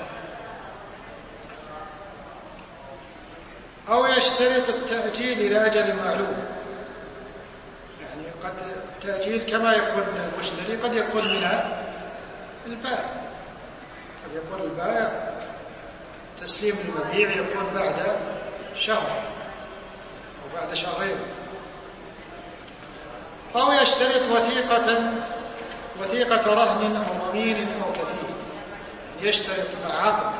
[SPEAKER 2] أو يشترط التأجيل إلى أجل معلوم، يعني قد التأجيل كما يكون من المشتري قد يكون من البائع. قد يكون البائع تسليم المبيع يكون بعد شهر أو بعد شهرين. أو يشترط وثيقة رهن أو ضمين أو كفيل، يشترط مع عقد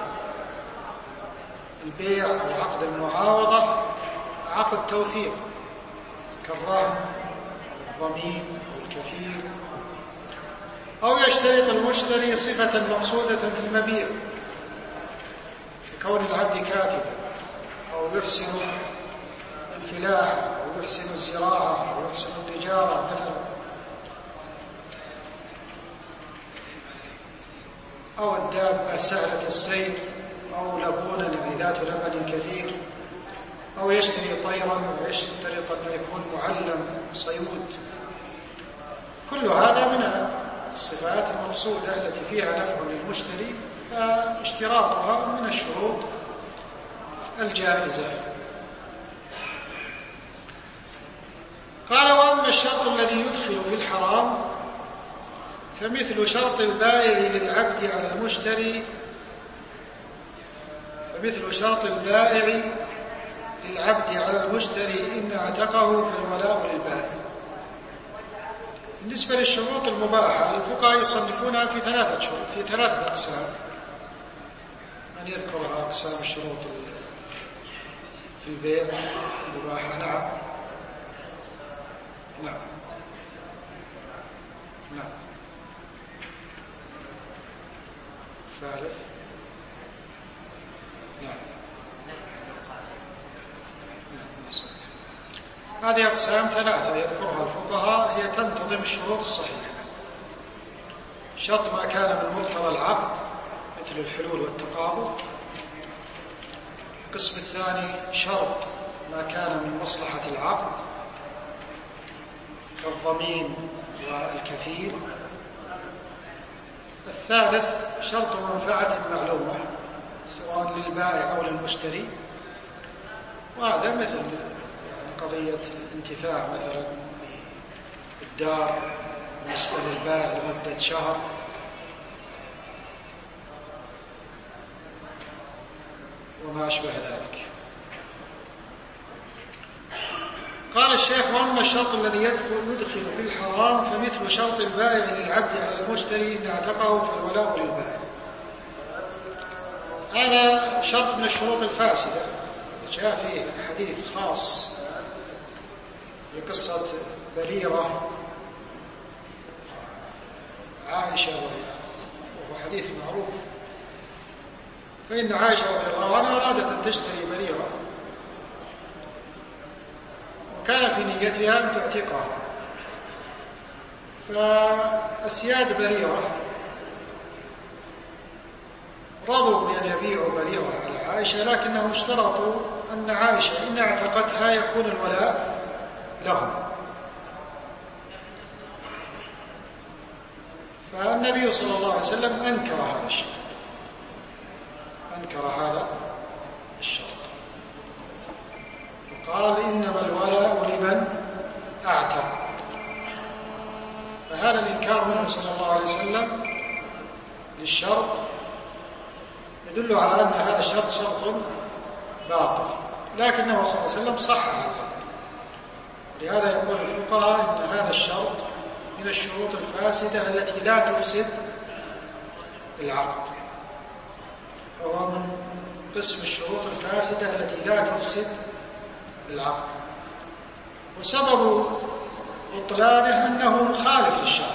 [SPEAKER 2] البيع أو عقد المعاوضة عقد توثيق كالرهن أو الضمين أو الكفيل. أو يشترط المشتري صفة مقصودة في المبيع ككون العبد كاتبا، أو يحسن الفلاحة، أو يحسن الزراعة، أو يحسن التجارة مثلا، أو الدابة سهلة السير، أو لبونا يعني ذات لبن كثير. أو يشتري طيرا ويشترط أن يكون معلم صيود. كل هذا من الصفات المقصودة التي فيها نفع للمشتري، فاشتراطها من الشروط الجائزة. قال: وأما الشرط الذي يدخل في الحرام فمثل شرط البائع للعبد على المشتري، إن اعتقه فالولاء للبائع. بالنسبة للشروط المباحة الفقهاء يصنفونها في ثلاثة أقسام. من يذكرها أقسام الشروط في البيع المباحة؟ نعم. ثالث. هذه أقسام ثلاثة يذكرها الفقهاء، هي تنتظم الشروط الصحيحة. شرط ما كان من مقتضى العقد مثل الحلول والتقابض. القسم الثاني شرط ما كان من مصلحة العقد كالضمين والكفيل. الثالث شرط منفعة معلومة سواء للبائع أو للمشتري، وهذا مثل قضية الانتفاع مثلا بالدار بالنسبة للبائع لمدة شهر. وما أشبه ذلك. قال الشيخ: وأما الشرط الذي يدخل في الحرام فمثل شرط البائع للعبد على المشتري إن اعتقه فالولاء للبائع. هذا شرط من الشروط الفاسدة، جاء فيه حديث خاص لقصة بريرة عائشة، وهو حديث معروف. فإن عائشة رضي الله عنها أرادت أن تشتري بريرة، وكان في نيتها أن تعتقها، فأسياد بريرة رضوا بأن يبيعوا بريرة على عائشة، لكنهم اشترطوا أن عائشة إن اعتقتها يكون الولاء لهم. فالنبي صلى الله عليه وسلم أنكر هذا الشيء، أنكر هذا الشرط، وقال: إنما الولاء لمن أعتق. فهذا الإنكار منه صلى الله عليه وسلم للشرط يدل على أن هذا الشرط شرط باطل، لكنه صلى الله عليه وسلم صححه. لهذا يقول الفقهاء إن هذا الشرط من الشروط الفاسدة التي لا تفسد العقد، فهو من قسم الشروط الفاسدة التي لا تفسد العقد. وسبب بطلانه أنه مخالف للشرع،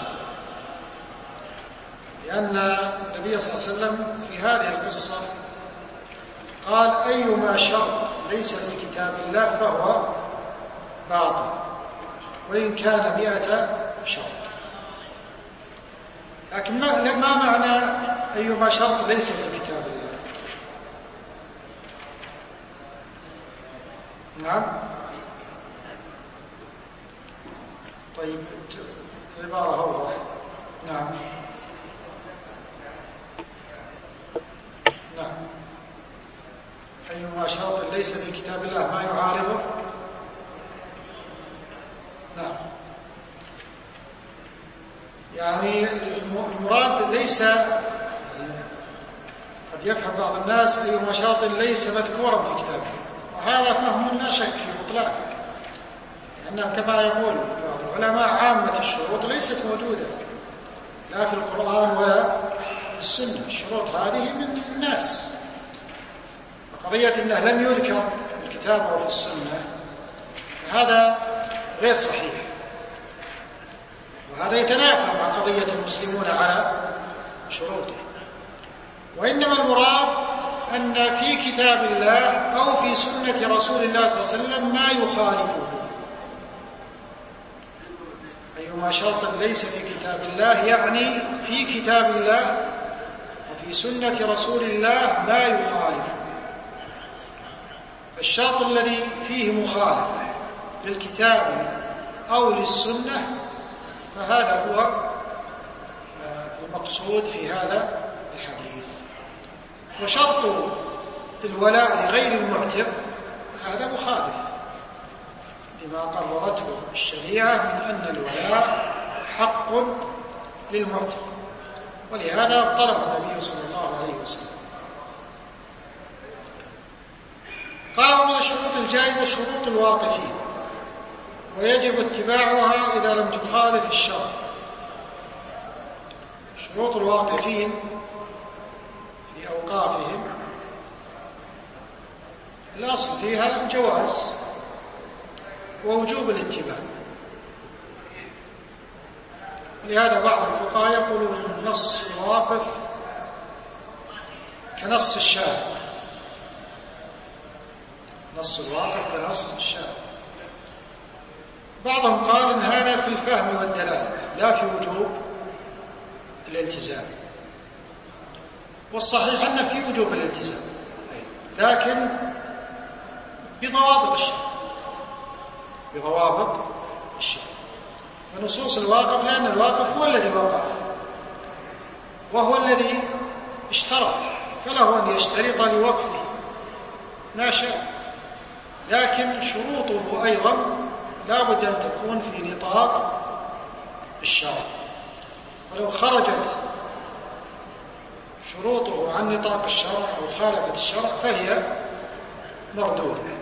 [SPEAKER 2] لأن النبي صلى الله عليه وسلم في هذه القصة قال: أيما شرط ليس في كتاب الله فهو باطل وإن كان 100 شرط. لكن ما معنى أيما شرط ليس في كتاب الله؟ نعم. طيب عبارة أوضح. نعم نعم. أيما شرط ليس في كتاب الله ما يعارضه. نعم. يعني المراد ليس، قد يفهم بعض الناس أيما شرط ليس مذكورا في كتابه، وهذا فهم لا شك في بطلانه، لأنه كما يقول العلماء عامة الشروط ليست موجودة لا في القرآن ولا في السنة. الشروط هذه من الناس، وقضية أنه لم يذكر في الكتاب أو في السنة هذا غير صحيح، وهذا يتنافى مع قضية المسلمون على شروطه. وإنما المراد أن في كتاب الله أو في سنة رسول الله صلى الله عليه وسلم ما يخالفه. أيما شرط ليس في كتاب الله يعني في كتاب الله وفي سنة رسول الله ما يخالفه. الشرط الذي فيه مخالفة للكتاب أو للسنة فهذا هو المقصود في هذا الحديث. وشرط الولاء لغير المعتق هذا مخالف لما قررته الشريعة من أن الولاء حق للمعتق، ولهذا طلب النبي صلى الله عليه وسلم. قال: من الشروط الجائزة شروط الواقفين، ويجب اتباعها إذا لم تخالف الشرع. شروط الواقفين في أوقافهم الأصل فيها الجواز ووجوب الاتباع. لهذا بعض الفقهاء يقولون النص الواقف كنص الشارع، نص الواقف كنص الشارع. بعضهم قال إن هذا في الفهم والدلالة لا في وجوب الالتزام، والصحيح أن في وجوب الالتزام، لكن بضوابط الشرع ونصوص الواقف، لأن الواقف هو الذي وقع وهو الذي اشترط، فله أن يشترط لوقفه ما شاء، لكن شروطه أيضا لا بد أن تكون في نطاق الشرع، ولو خرجت شروطه عن نطاق الشرع أو خالفت الشرع فهي مردودة.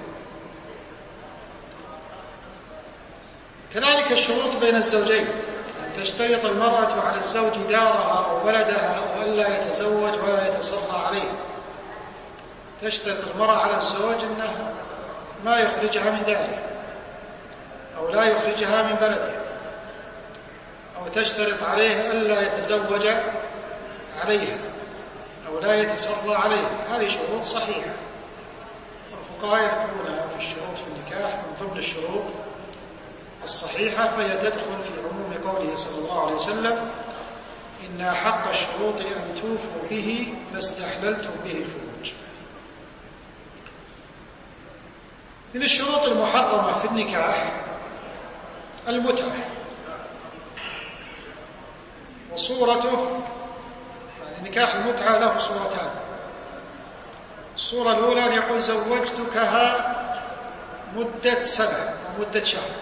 [SPEAKER 2] كذلك الشروط بين الزوجين، أن تشترط المرأة على الزوج دارها أو ولدها أو ألا يتزوج ولا يتصرى عليه. تشترط المرأة على الزوج أنه ما يخرجها من داره أو لا يخرجها من بلده، أو تشترط عليه ألا يتزوج عليها أو لا يتصرى عليها. هذه شروط صحيحة، والفقهاء يذكرونها في الشروط في النكاح من ضمن الشروط الصحيحة، فهي تدخل في عموم قوله صلى الله عليه وسلم: إن حق الشروط أن توفوا به ما استحللتم به الفروج. من الشروط المحرمة في النكاح المتعة، وصورته يعني نكاح المتعة له صورتان. الصورة الأولى أن يقول زوجتكها مدة سنة أو مدة شهر.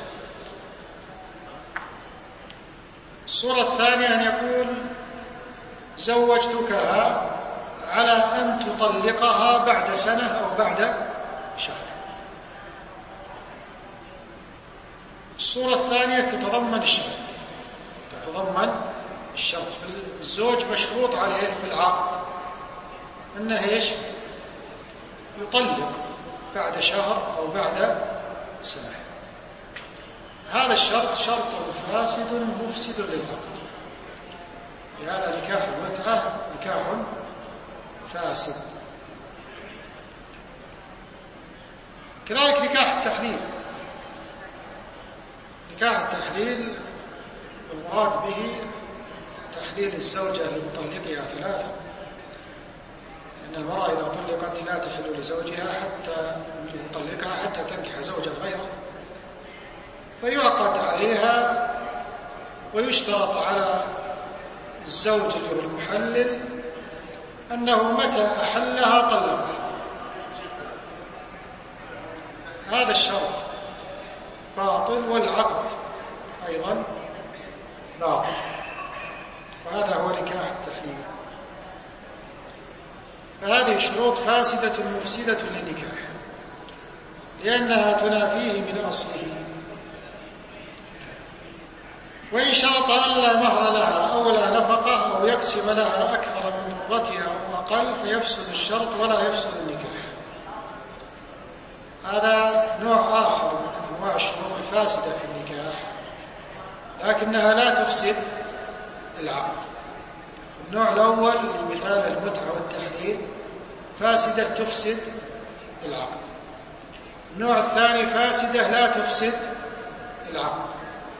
[SPEAKER 2] الصورة الثانية أن يقول زوجتكها على أن تطلقها بعد سنة أو بعد شهر. الصورة الثانية تتضمن الشرط. الزوج مشروط عليه في العقد أنه يطلق بعد شهر أو بعد سنة. هذا الشرط شرط فاسد مفسد للعقد، لهذا نكاح المتعة نكاح فاسد. كذلك نكاح التحليل. نكاح التحليل المراد به تحليل الزوجة لمطلقها ثلاثة، لأن المرأة إذا طلقت لا تحل لزوجها حتى يطلقها حتى تنكح زوجا غيره، فيعقد عليها ويشترط على الزوج اللي هو المحلل أنه متى أحلها طلقها. هذا الشرط باطل، والعقد أيضا باطل، وهذا هو نكاح التحليل. فهذه شروط فاسدة مفسدة للنكاح، لأنها تنافيه من أصله. وإن شرط ألا مهر لها أو لا نفقة أو يقسم لها أكثر من مرتها أو أقل فيفسد الشرط ولا يفسد النكاح. هذا نوع آخر من أنواع الشروط الفاسدة في النكاح، لكنها لا تفسد العقد. النوع الأول مثال المتعة والتحليل فاسدة تفسد العقد. النوع الثاني فاسدة لا تفسد العقد،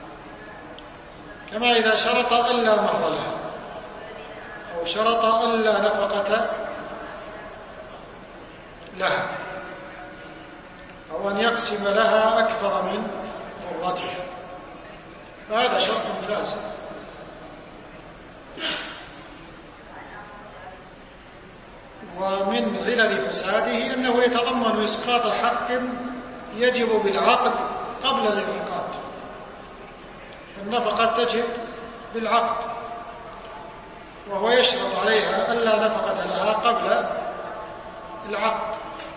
[SPEAKER 2] كما إذا شرط ألا مهر لها أو شرط ألا نفقة لها أو أن يقسم لها أكثر من مرتها، فهذا شرط فاسد. ومن علل فساده أنه يتضمن إسقاط حق يجب بالعقد قبل الانعقاد. النفقة تجب بالعقد، وهو يشرط عليها ألا نفقة لها قبل العقد،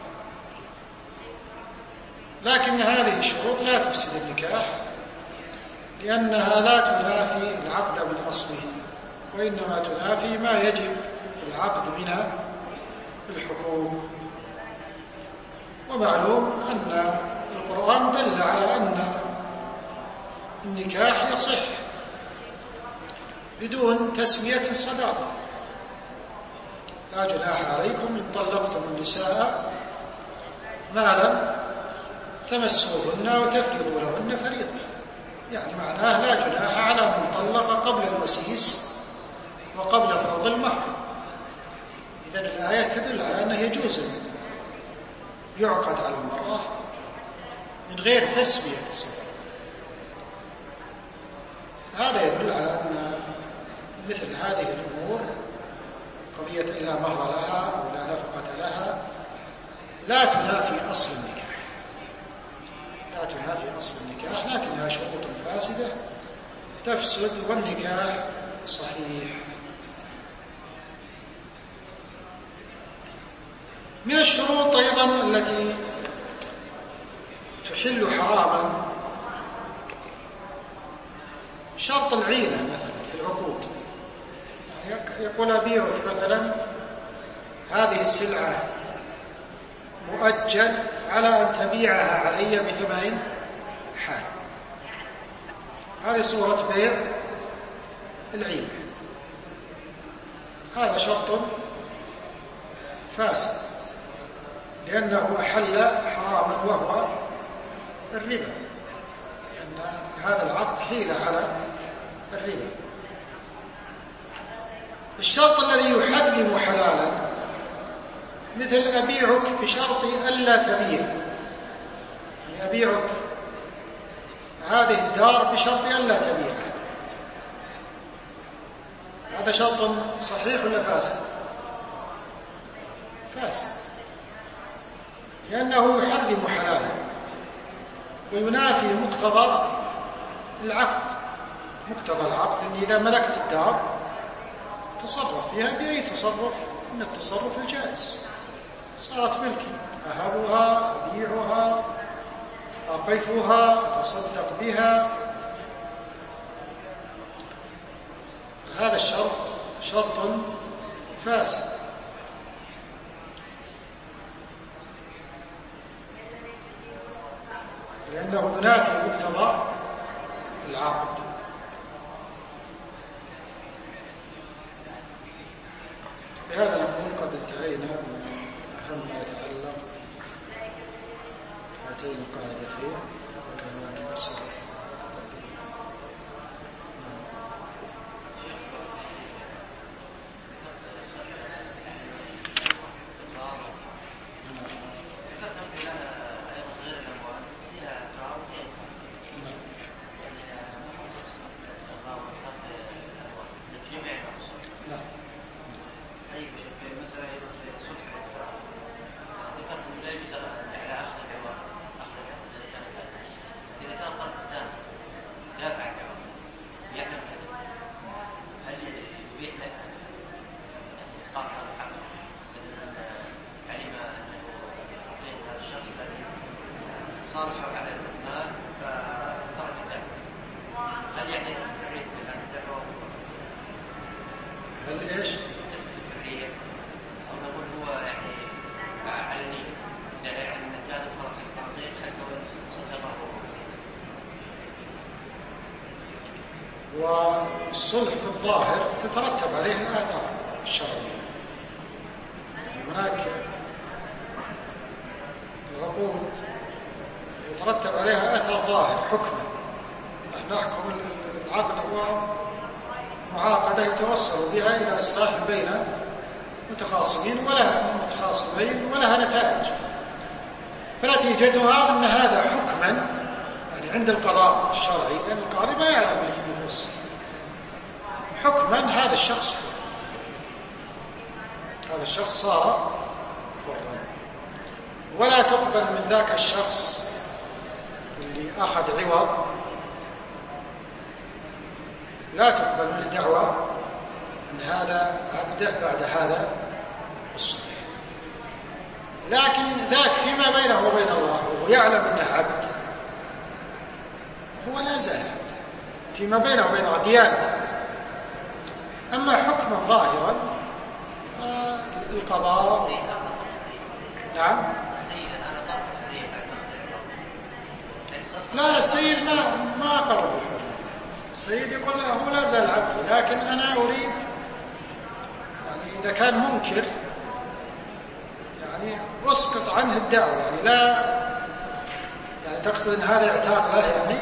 [SPEAKER 2] لكن هذه الشروط لا تفسد النكاح، لأنها لا تنافي العقد من أصله، وإنما تنافي ما يجب في العقد من الحقوق. ومعلوم أن القرآن دل على أن النكاح يصح بدون تسمية الصداقة. لا جناح عليكم إن طلقتم النساء ما لم تمسوهن وتفرضوا لهن فريضة، يعني معناه لا جناح على من طلق قبل المسيس وقبل فرض المهر. إذن الآية تدل على أنه يجوز يعقد على المرأة من غير تسوية الصفة. هذا يدل على أن مثل هذه الأمور، قضية لا مهر لها أو لا نفقة لها، لا تنافي أصل النكاح، لا تنافي أصل النكاح، لكنها شروط فاسدة تفسد والنكاح صحيح. من الشروط أيضا التي تحل حراما شرط العينة مثلا في العقود. يقول أبيعك مثلا هذه السلعة مؤجل على أن تبيعها علي ب8 حال. هذه صورة بيع العينة، هذا شرط فاسد لأنه أحل حراما وهو الربا، لأن هذا العقد حيلة على الربا. الشرط الذي يحرم حلالا مثل أبيعك بشرط ألا تبيع، يعني أبيعك هذه الدار بشرط ألا تبيع، هذا شرط صحيح ولا فاسد؟ فاسد، لأنه يحرم حلالا وينافي مقتضى العقد. مقتضى العقد أن إذا ملكت الدار تصرف فيها بأي تصرف من التصرف الجائز، صارت ملكي، أهبها، أبيعها، أقفها، أتصدق بها. هذا الشرط شرط فاسد، لأنه ينافي مقتضى العقد. بهذا نكون قد انتهينا من أهم ما يتعلق بهاتين القاعدتين وكما الصلاة. والصلح في الظاهر تترتب عليه الآثار الشرعية. هناك العقود يترتب عليها أثر ظاهر حكما، نحكم العقد هو معاقدة يتوصل بها إلى إصلاح بين متخاصمين ولها نتائج، فنتيجتها أن هذا حكما يعني عند القضاء الشرعي، لأن القاضي ما يعلم اللي في النفوس، حكما هذا الشخص صار حرا، ولا تقبل من ذاك الشخص اللي أخذ عوض، لا تقبل منه دعوة أن هذا عبده بعد هذا الصلح. لكن ذاك فيما بينه وبين الله ويعلم أنه عبد، هو لا زال عبد فيما بينه وبين ديانته. أما حكما ظاهرا القضاء. نعم. لا، السيد ما قرر الحرية. السيد يقول له هو لا زال عبد، لكن أنا أريد يعني إذا كان منكر يعني أسقط عنه الدعوة، يعني لا يعني تقصد أن هذا اعتاق له، يعني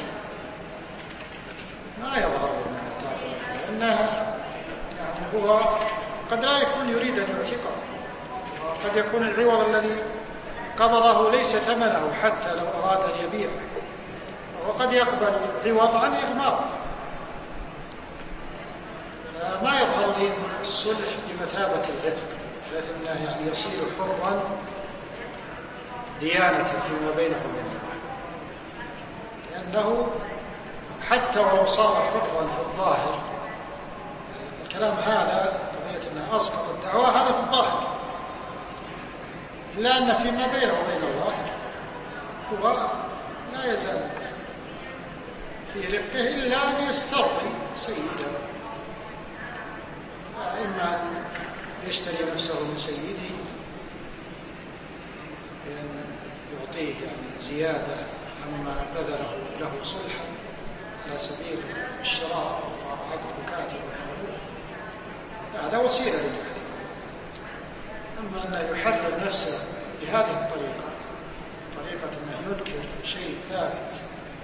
[SPEAKER 2] ما يظهر أنه اعتاق له، لأنه يعني هو قد لا يكون يريد أن يعتقه، وقد يكون العوض الذي قبضه ليس ثمنه حتى لو أراد أن يبيعه، وقد يقبل عوض عن إغماض. ما يظهر لي الصلح بمثابة العتق، بحيث أنه يعني يصير حرا ديانة فيما بينه وبين الله، لأنه حتى ولو صار حرا في الظاهر، الكلام هذا قضية أنه أسقط الدعوة هذا في الظاهر، إلا أن فيما بينه وبين الله هو لا يزال في رقه إلا أن يسترضي سيده، إما أن يشتري نفسه من سيده بأن يعطيه يعني زيادة عما بذله له صلحا على سبيل الشراء وعقد كاتب، هذا وسيلة لذلك. أما أنه يحرر نفسه بهذه الطريقة، طريقة أنه ينكر شيء ثابت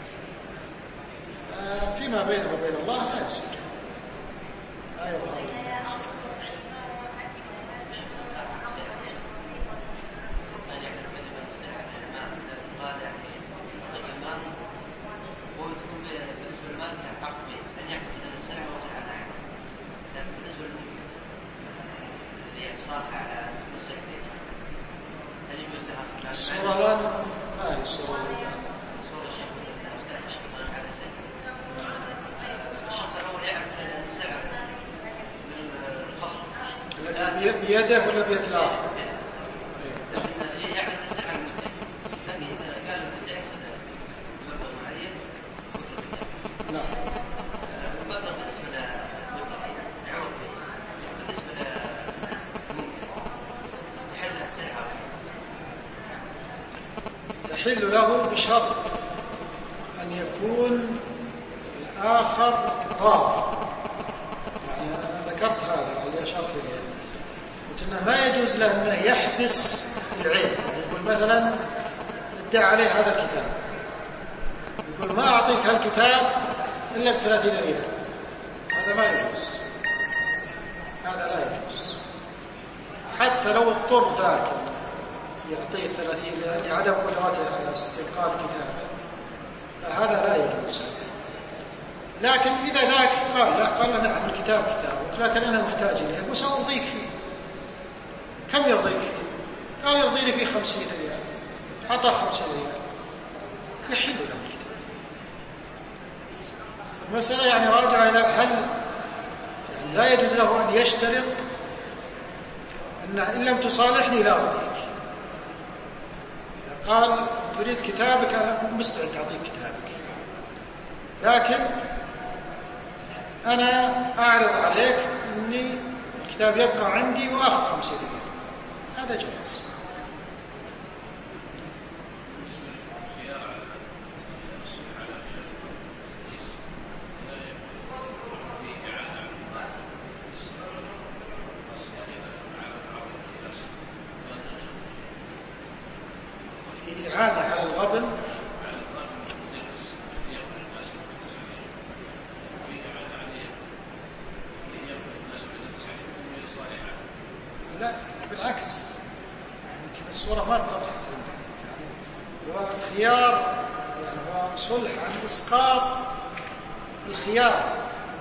[SPEAKER 2] فيما بينه وبين الله لا يصير، لا يظهر له يصير. الصورة الآن ما هي الصورة الآن؟
[SPEAKER 3] الشخص الأول يعرف السعر
[SPEAKER 2] الذي بيده ولا بيد الآخر؟
[SPEAKER 3] يعرف السعر لكن قال له يأخذ مبلغ معين.
[SPEAKER 2] نعم.
[SPEAKER 3] المبلغ بالنسبة للمبلغ يعوض بالنسبة لممكن تحل السلعة
[SPEAKER 2] يحل له بشرط أن يكون الآخر راض. يعني أنا ذكرت هذا اللي أشرت إليه، قلت إنه ما يجوز له أنه يحبس العين، يعني يقول مثلا ادعى عليه هذا الكتاب، يقول ما أعطيك هالكتاب إلا ب30 ريال، هذا ما يجوز، هذا لا يجوز. حتى لو اضطر ذاك يعطيه 30 لعدم قدرته على استنقاذ كتابه فهذا لا يجوز. لكن إذا ذاك قال نعم الكتاب كتابك لكن أنا محتاج إليه وسأرضيك فيه، كم يرضيك فيه؟ قال يرضيني فيه 50 ريال، أعطاه 50 ريال، يحل له الكتاب. المسألة يعني راجعة إلى هل يعني لا يجوز له أن يشترط أنه إن لم تصالحني لا أرضيك. قال تريد كتابك أنا مستعد أعطيك كتابك، لكن أنا أعرض عليك أني الكتاب يبقى عندي وآخذ 50 ريال، هذا جائز. في إعانة على الغبن لا بالعكس، يمكن الصورة ما اتضحت يعني هو خيار، يعني هو صلح عن إسقاط الخيار،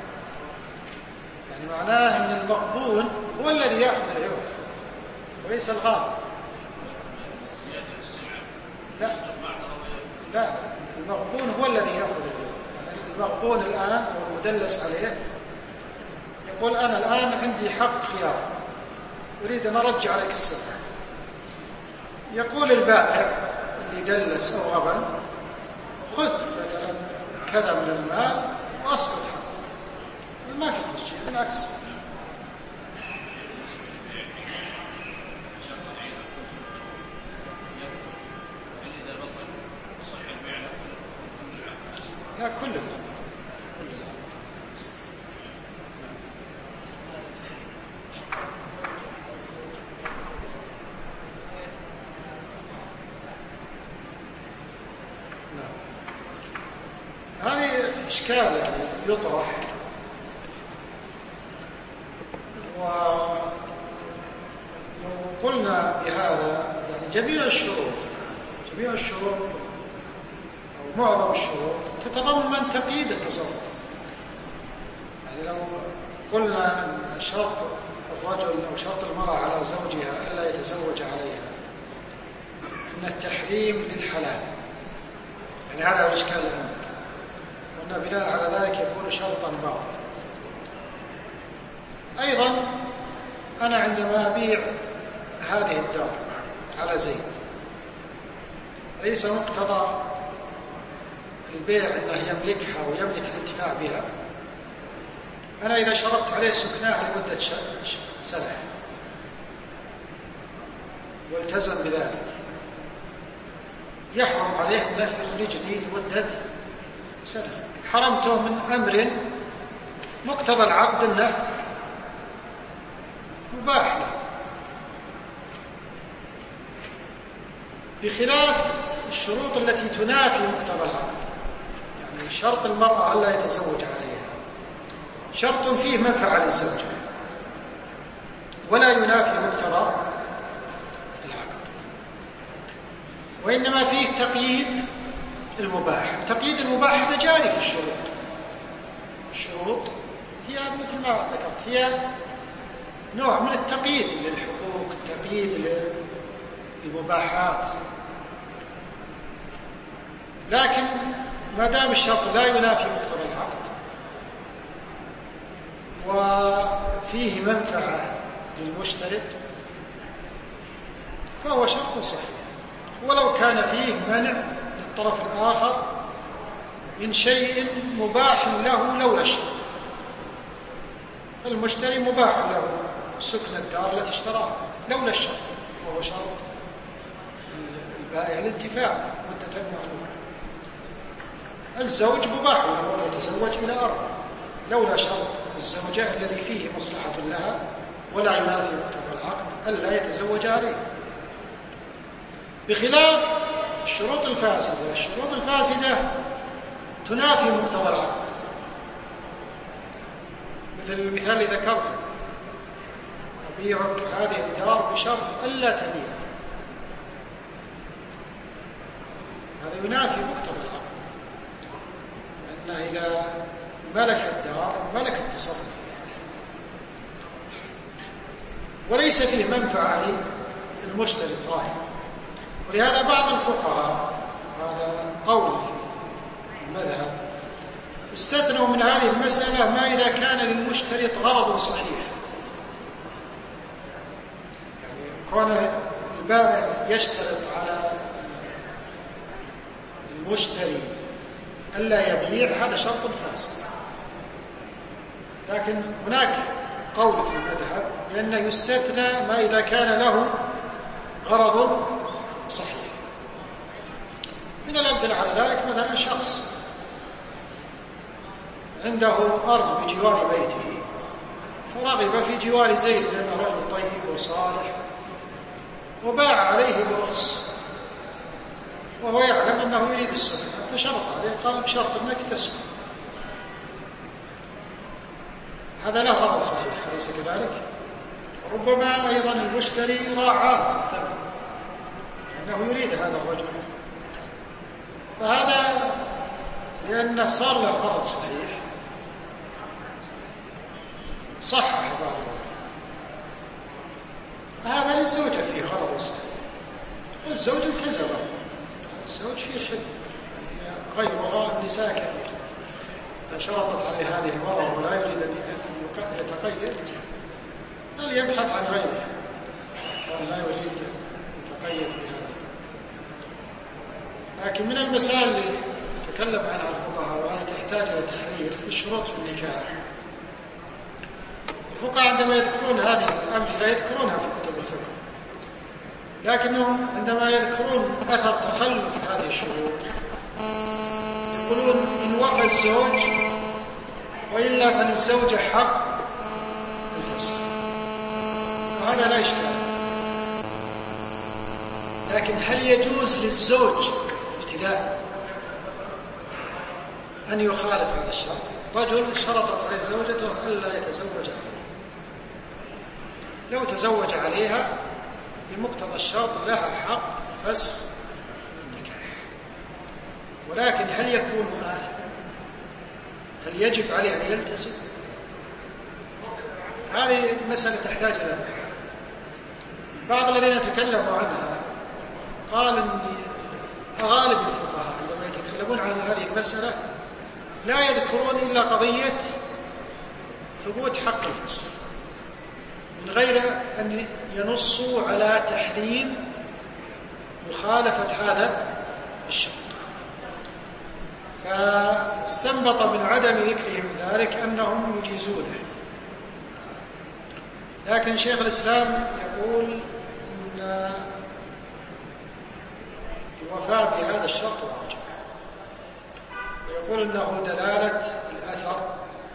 [SPEAKER 2] يعني معناه أن المغبون هو الذي يأخذ العوض وليس الغاب. لا المغبون هو الذي يأخذ العوض. يعني المغبون الآن أو المدلس عليه يقول أنا الآن عندي حق خيار، أريد أن أرجع عليك السلعة. يقول البائع اللي دلس أو غبن خذ مثلا كذا من المال وأسقط حقه، ما في تشجيع، بالعكس. لا كله هذه إشكال يعني يطرح، ولو قلنا بهذا يعني جميع الشروط أو معظم الشروط تتضمن تقييد التصرف. يعني لو قلنا أن شرط الرجل أو شرط المرأة على زوجها ألا يتزوج عليها أن التحريم للحلال، يعني هذا هو الإشكال عندك، وأن بناء على ذلك يكون شرطا باطلا. أيضا أنا عندما أبيع هذه الدار على زيد ليس مقتضى البيع أنه يملكها ويملك الانتفاع بها. أنا إذا شرطت عليه سكناها لمدة سنة والتزم بذلك يحرم عليه أنه يخرجني لمدة سنة. حرمته من أمر مقتضى العقد أنه مباح له، بخلاف الشروط التي تنافي مقتضى العقد. يعني شرط المرأة ألا يتزوج عليها شرط فيه منفعة للزوج ولا ينافي مقتضى العقد، وإنما فيه تقييد المباح. تقييد المباح هذا جاري في الشروط هي مثل ما ذكرت هي نوع من التقييد للحقوق، التقييد للمباحات، لكن ما دام الشرط لا ينافي مقتضى العقد وفيه منفعة للمشترك فهو شرط صحيح، ولو كان فيه منع للطرف الآخر من شيء مباح له لولا الشرط. المشتري مباح له سكن الدار التي اشتراها لولا الشرط، وهو شرط البائع الانتفاع مدة معلومة. الزوج مباح له أن يتزوج إلى 4 لولا شرط الزوجة الذي فيه مصلحة لها ولا ينافي مقتضى العقد ألا يتزوج عليه، بخلاف الشروط الفاسدة. الشروط الفاسدة تنافي مقتضى العقد، مثل المثال الذي ذكرته: أبيعك هذه الدار بشرط ألا تبيع، هذا ينافي مقتضى العقد، لأنه إذا ملك الدار ملك التصرف وليس فيه منفعة للمشتري الظاهر. ولهذا بعض الفقهاء، هذا قول في المذهب، استثنوا من هذه المسألة ما إذا كان للمشتري غرض صحيح، يعني كون البائع يشترط على المشتري ألا يبيع هذا شرط فاسد. لكن هناك قول في المذهب بأنه يستثنى ما إذا كان له غرض صحيح. من الأمثلة على ذلك مثلا شخص عنده أرض بجوار بيته فرغب في جوار زيد لأنه رجل طيب وصالح وباع عليه برخص وهو يعلم أنه يريد السكن، فشرط عليه قال بشرط أنك تسكن. هذا له غرض صحيح أليس كذلك؟ ربما أيضا المشتري راعاه الثمن لأنه يريد هذا الرجل، فهذا لأنه صار له غرض صحيح صحح بعضه. هذا للزوجة فيه غرض صحيح، الزوج التزم، الزوج فيه خدمة غيرها النساء كثير، فشرطت عليه هذه المرأة ولا يريد أن يتقيد فليبحث عن غيره، كان لا يريد أن يتقيد بهذا. لكن من المسائل اللي تكلم عنها الفقهاء وأنا تحتاج إلى تحرير في الشروط في النكاح، الفقهاء عندما يذكرون هذه الأمثلة يذكرونها في كتب الفقه، لكنهم عندما يذكرون أثر تخلف هذه الشروط يقولون إن وقع الزوج وإلا فللزوجة حق الفسخ، وهذا لا إشكال. لكن هل يجوز للزوج ابتداء أن يخالف هذا الشرط؟ رجل شرطت عليه زوجته ألا يتزوج عليها، لو تزوج عليها بمقتضى الشرط لها حق فسخ النكاح. ولكن هل يكون هل يجب عليه أن يلتزم؟ هذه مسألة تحتاج إلى بحث. بعض الذين تكلموا عنها قال أن غالب الفقهاء عندما يتكلمون عن هذه المسألة لا يذكرون إلا قضية ثبوت حق الفسخ من غير أن ينصوا على تحريم مخالفة هذا الشرط. فاستنبط من عدم ذكرهم ذلك أنهم يجيزونه. لكن شيخ الإسلام يقول أن الوفاء بهذا الشرط واجب، ويقول أنه دلالة الأثر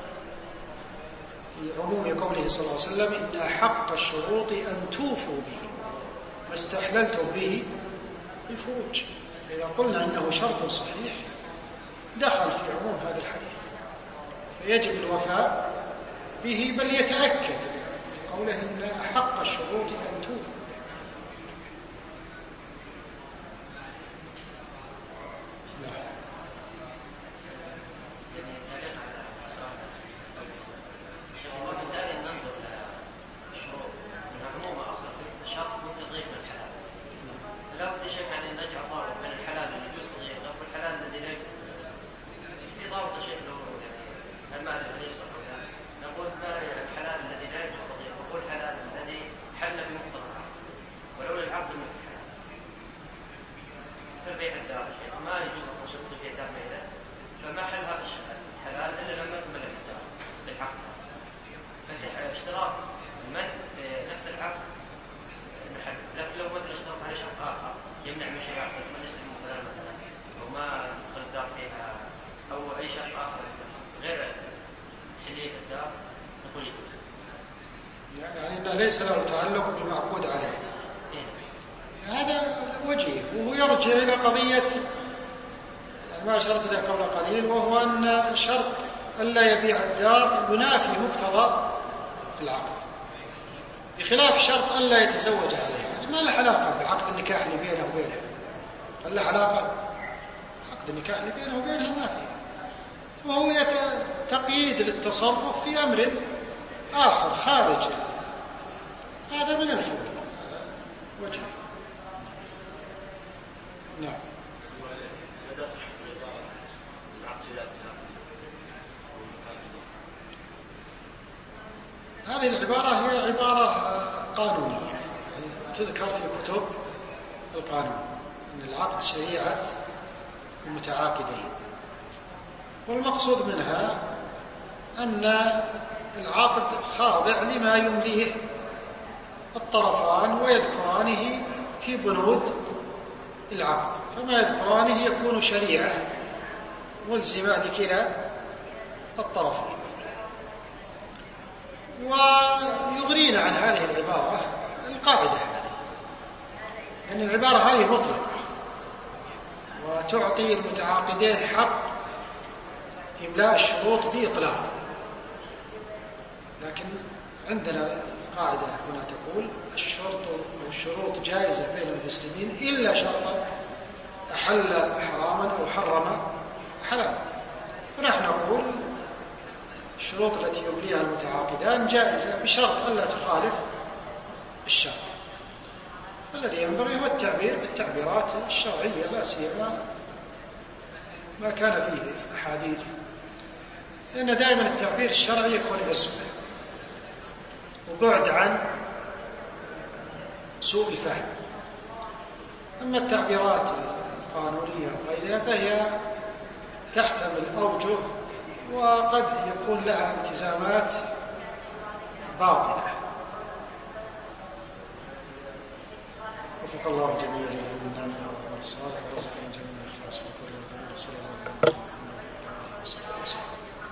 [SPEAKER 2] في عموم قوله صلى الله عليه وسلم إن أحق الشروط أن توفوا به ما استحللتم به الفروج. إذا قلنا أنه شرط صحيح دخل في عموم هذا الحديث، فيجب الوفاء به، بل يتأكد قوله إن أحق الشروط أن توفوا. ليس له تعلق بالمعقود عليه. هذا وجيه، وهو يرجع إلى قضية ما أشرت إليه قبل قليل، وهو أن شرط ألا يبيع الدار ينافي مقتضى العقد، بخلاف شرط ألا يتزوج عليها. ما له علاقة بعقد النكاح اللي بينه وبينها، هل له علاقة؟ عقد النكاح اللي بينه وبينها ما فيه، وهو تقييد للتصرف في أمر آخر خارج. هذا من الفروق وجه. نعم. هذه العبارة هي عبارة قانونية تذكر في كتب القانون، أن العقد شريعة المتعاقدين، والمقصود منها أن العقد خاضع لما يمليه الطرفان ويذكرانه في بنود العقد، فما يذكرانه يكون شريعة ملزمة لكلا الطرفين. ويغنينا عن هذه العبارة القاعدة هذه، أن العبارة هذه مطلقة وتعطي المتعاقدين حق إملاء الشروط بإطلاق، لكن عندنا قاعدة هنا تقول الشروط جائزة بين المسلمين إلا شرطا أحل حراما أو حرم حلالا، ونحن نقول الشروط التي يمليها المتعاقدان جائزة بشرط ألا تخالف الشرع. الذي ينبغي هو التعبير بالتعبيرات الشرعية، لا سيما ما كان فيه أحاديث، لأن دائما التعبير الشرعي يكون باسمه وبعد عن سوء الفهم. أما التعبيرات القانونية وغيرها فهي تحتمل أوجه وقد يكون لها التزامات باطلة. وفق الله جميعا لمن آمن وعمل صالحا ورزقنا جميعا الإخلاص في كل وقت.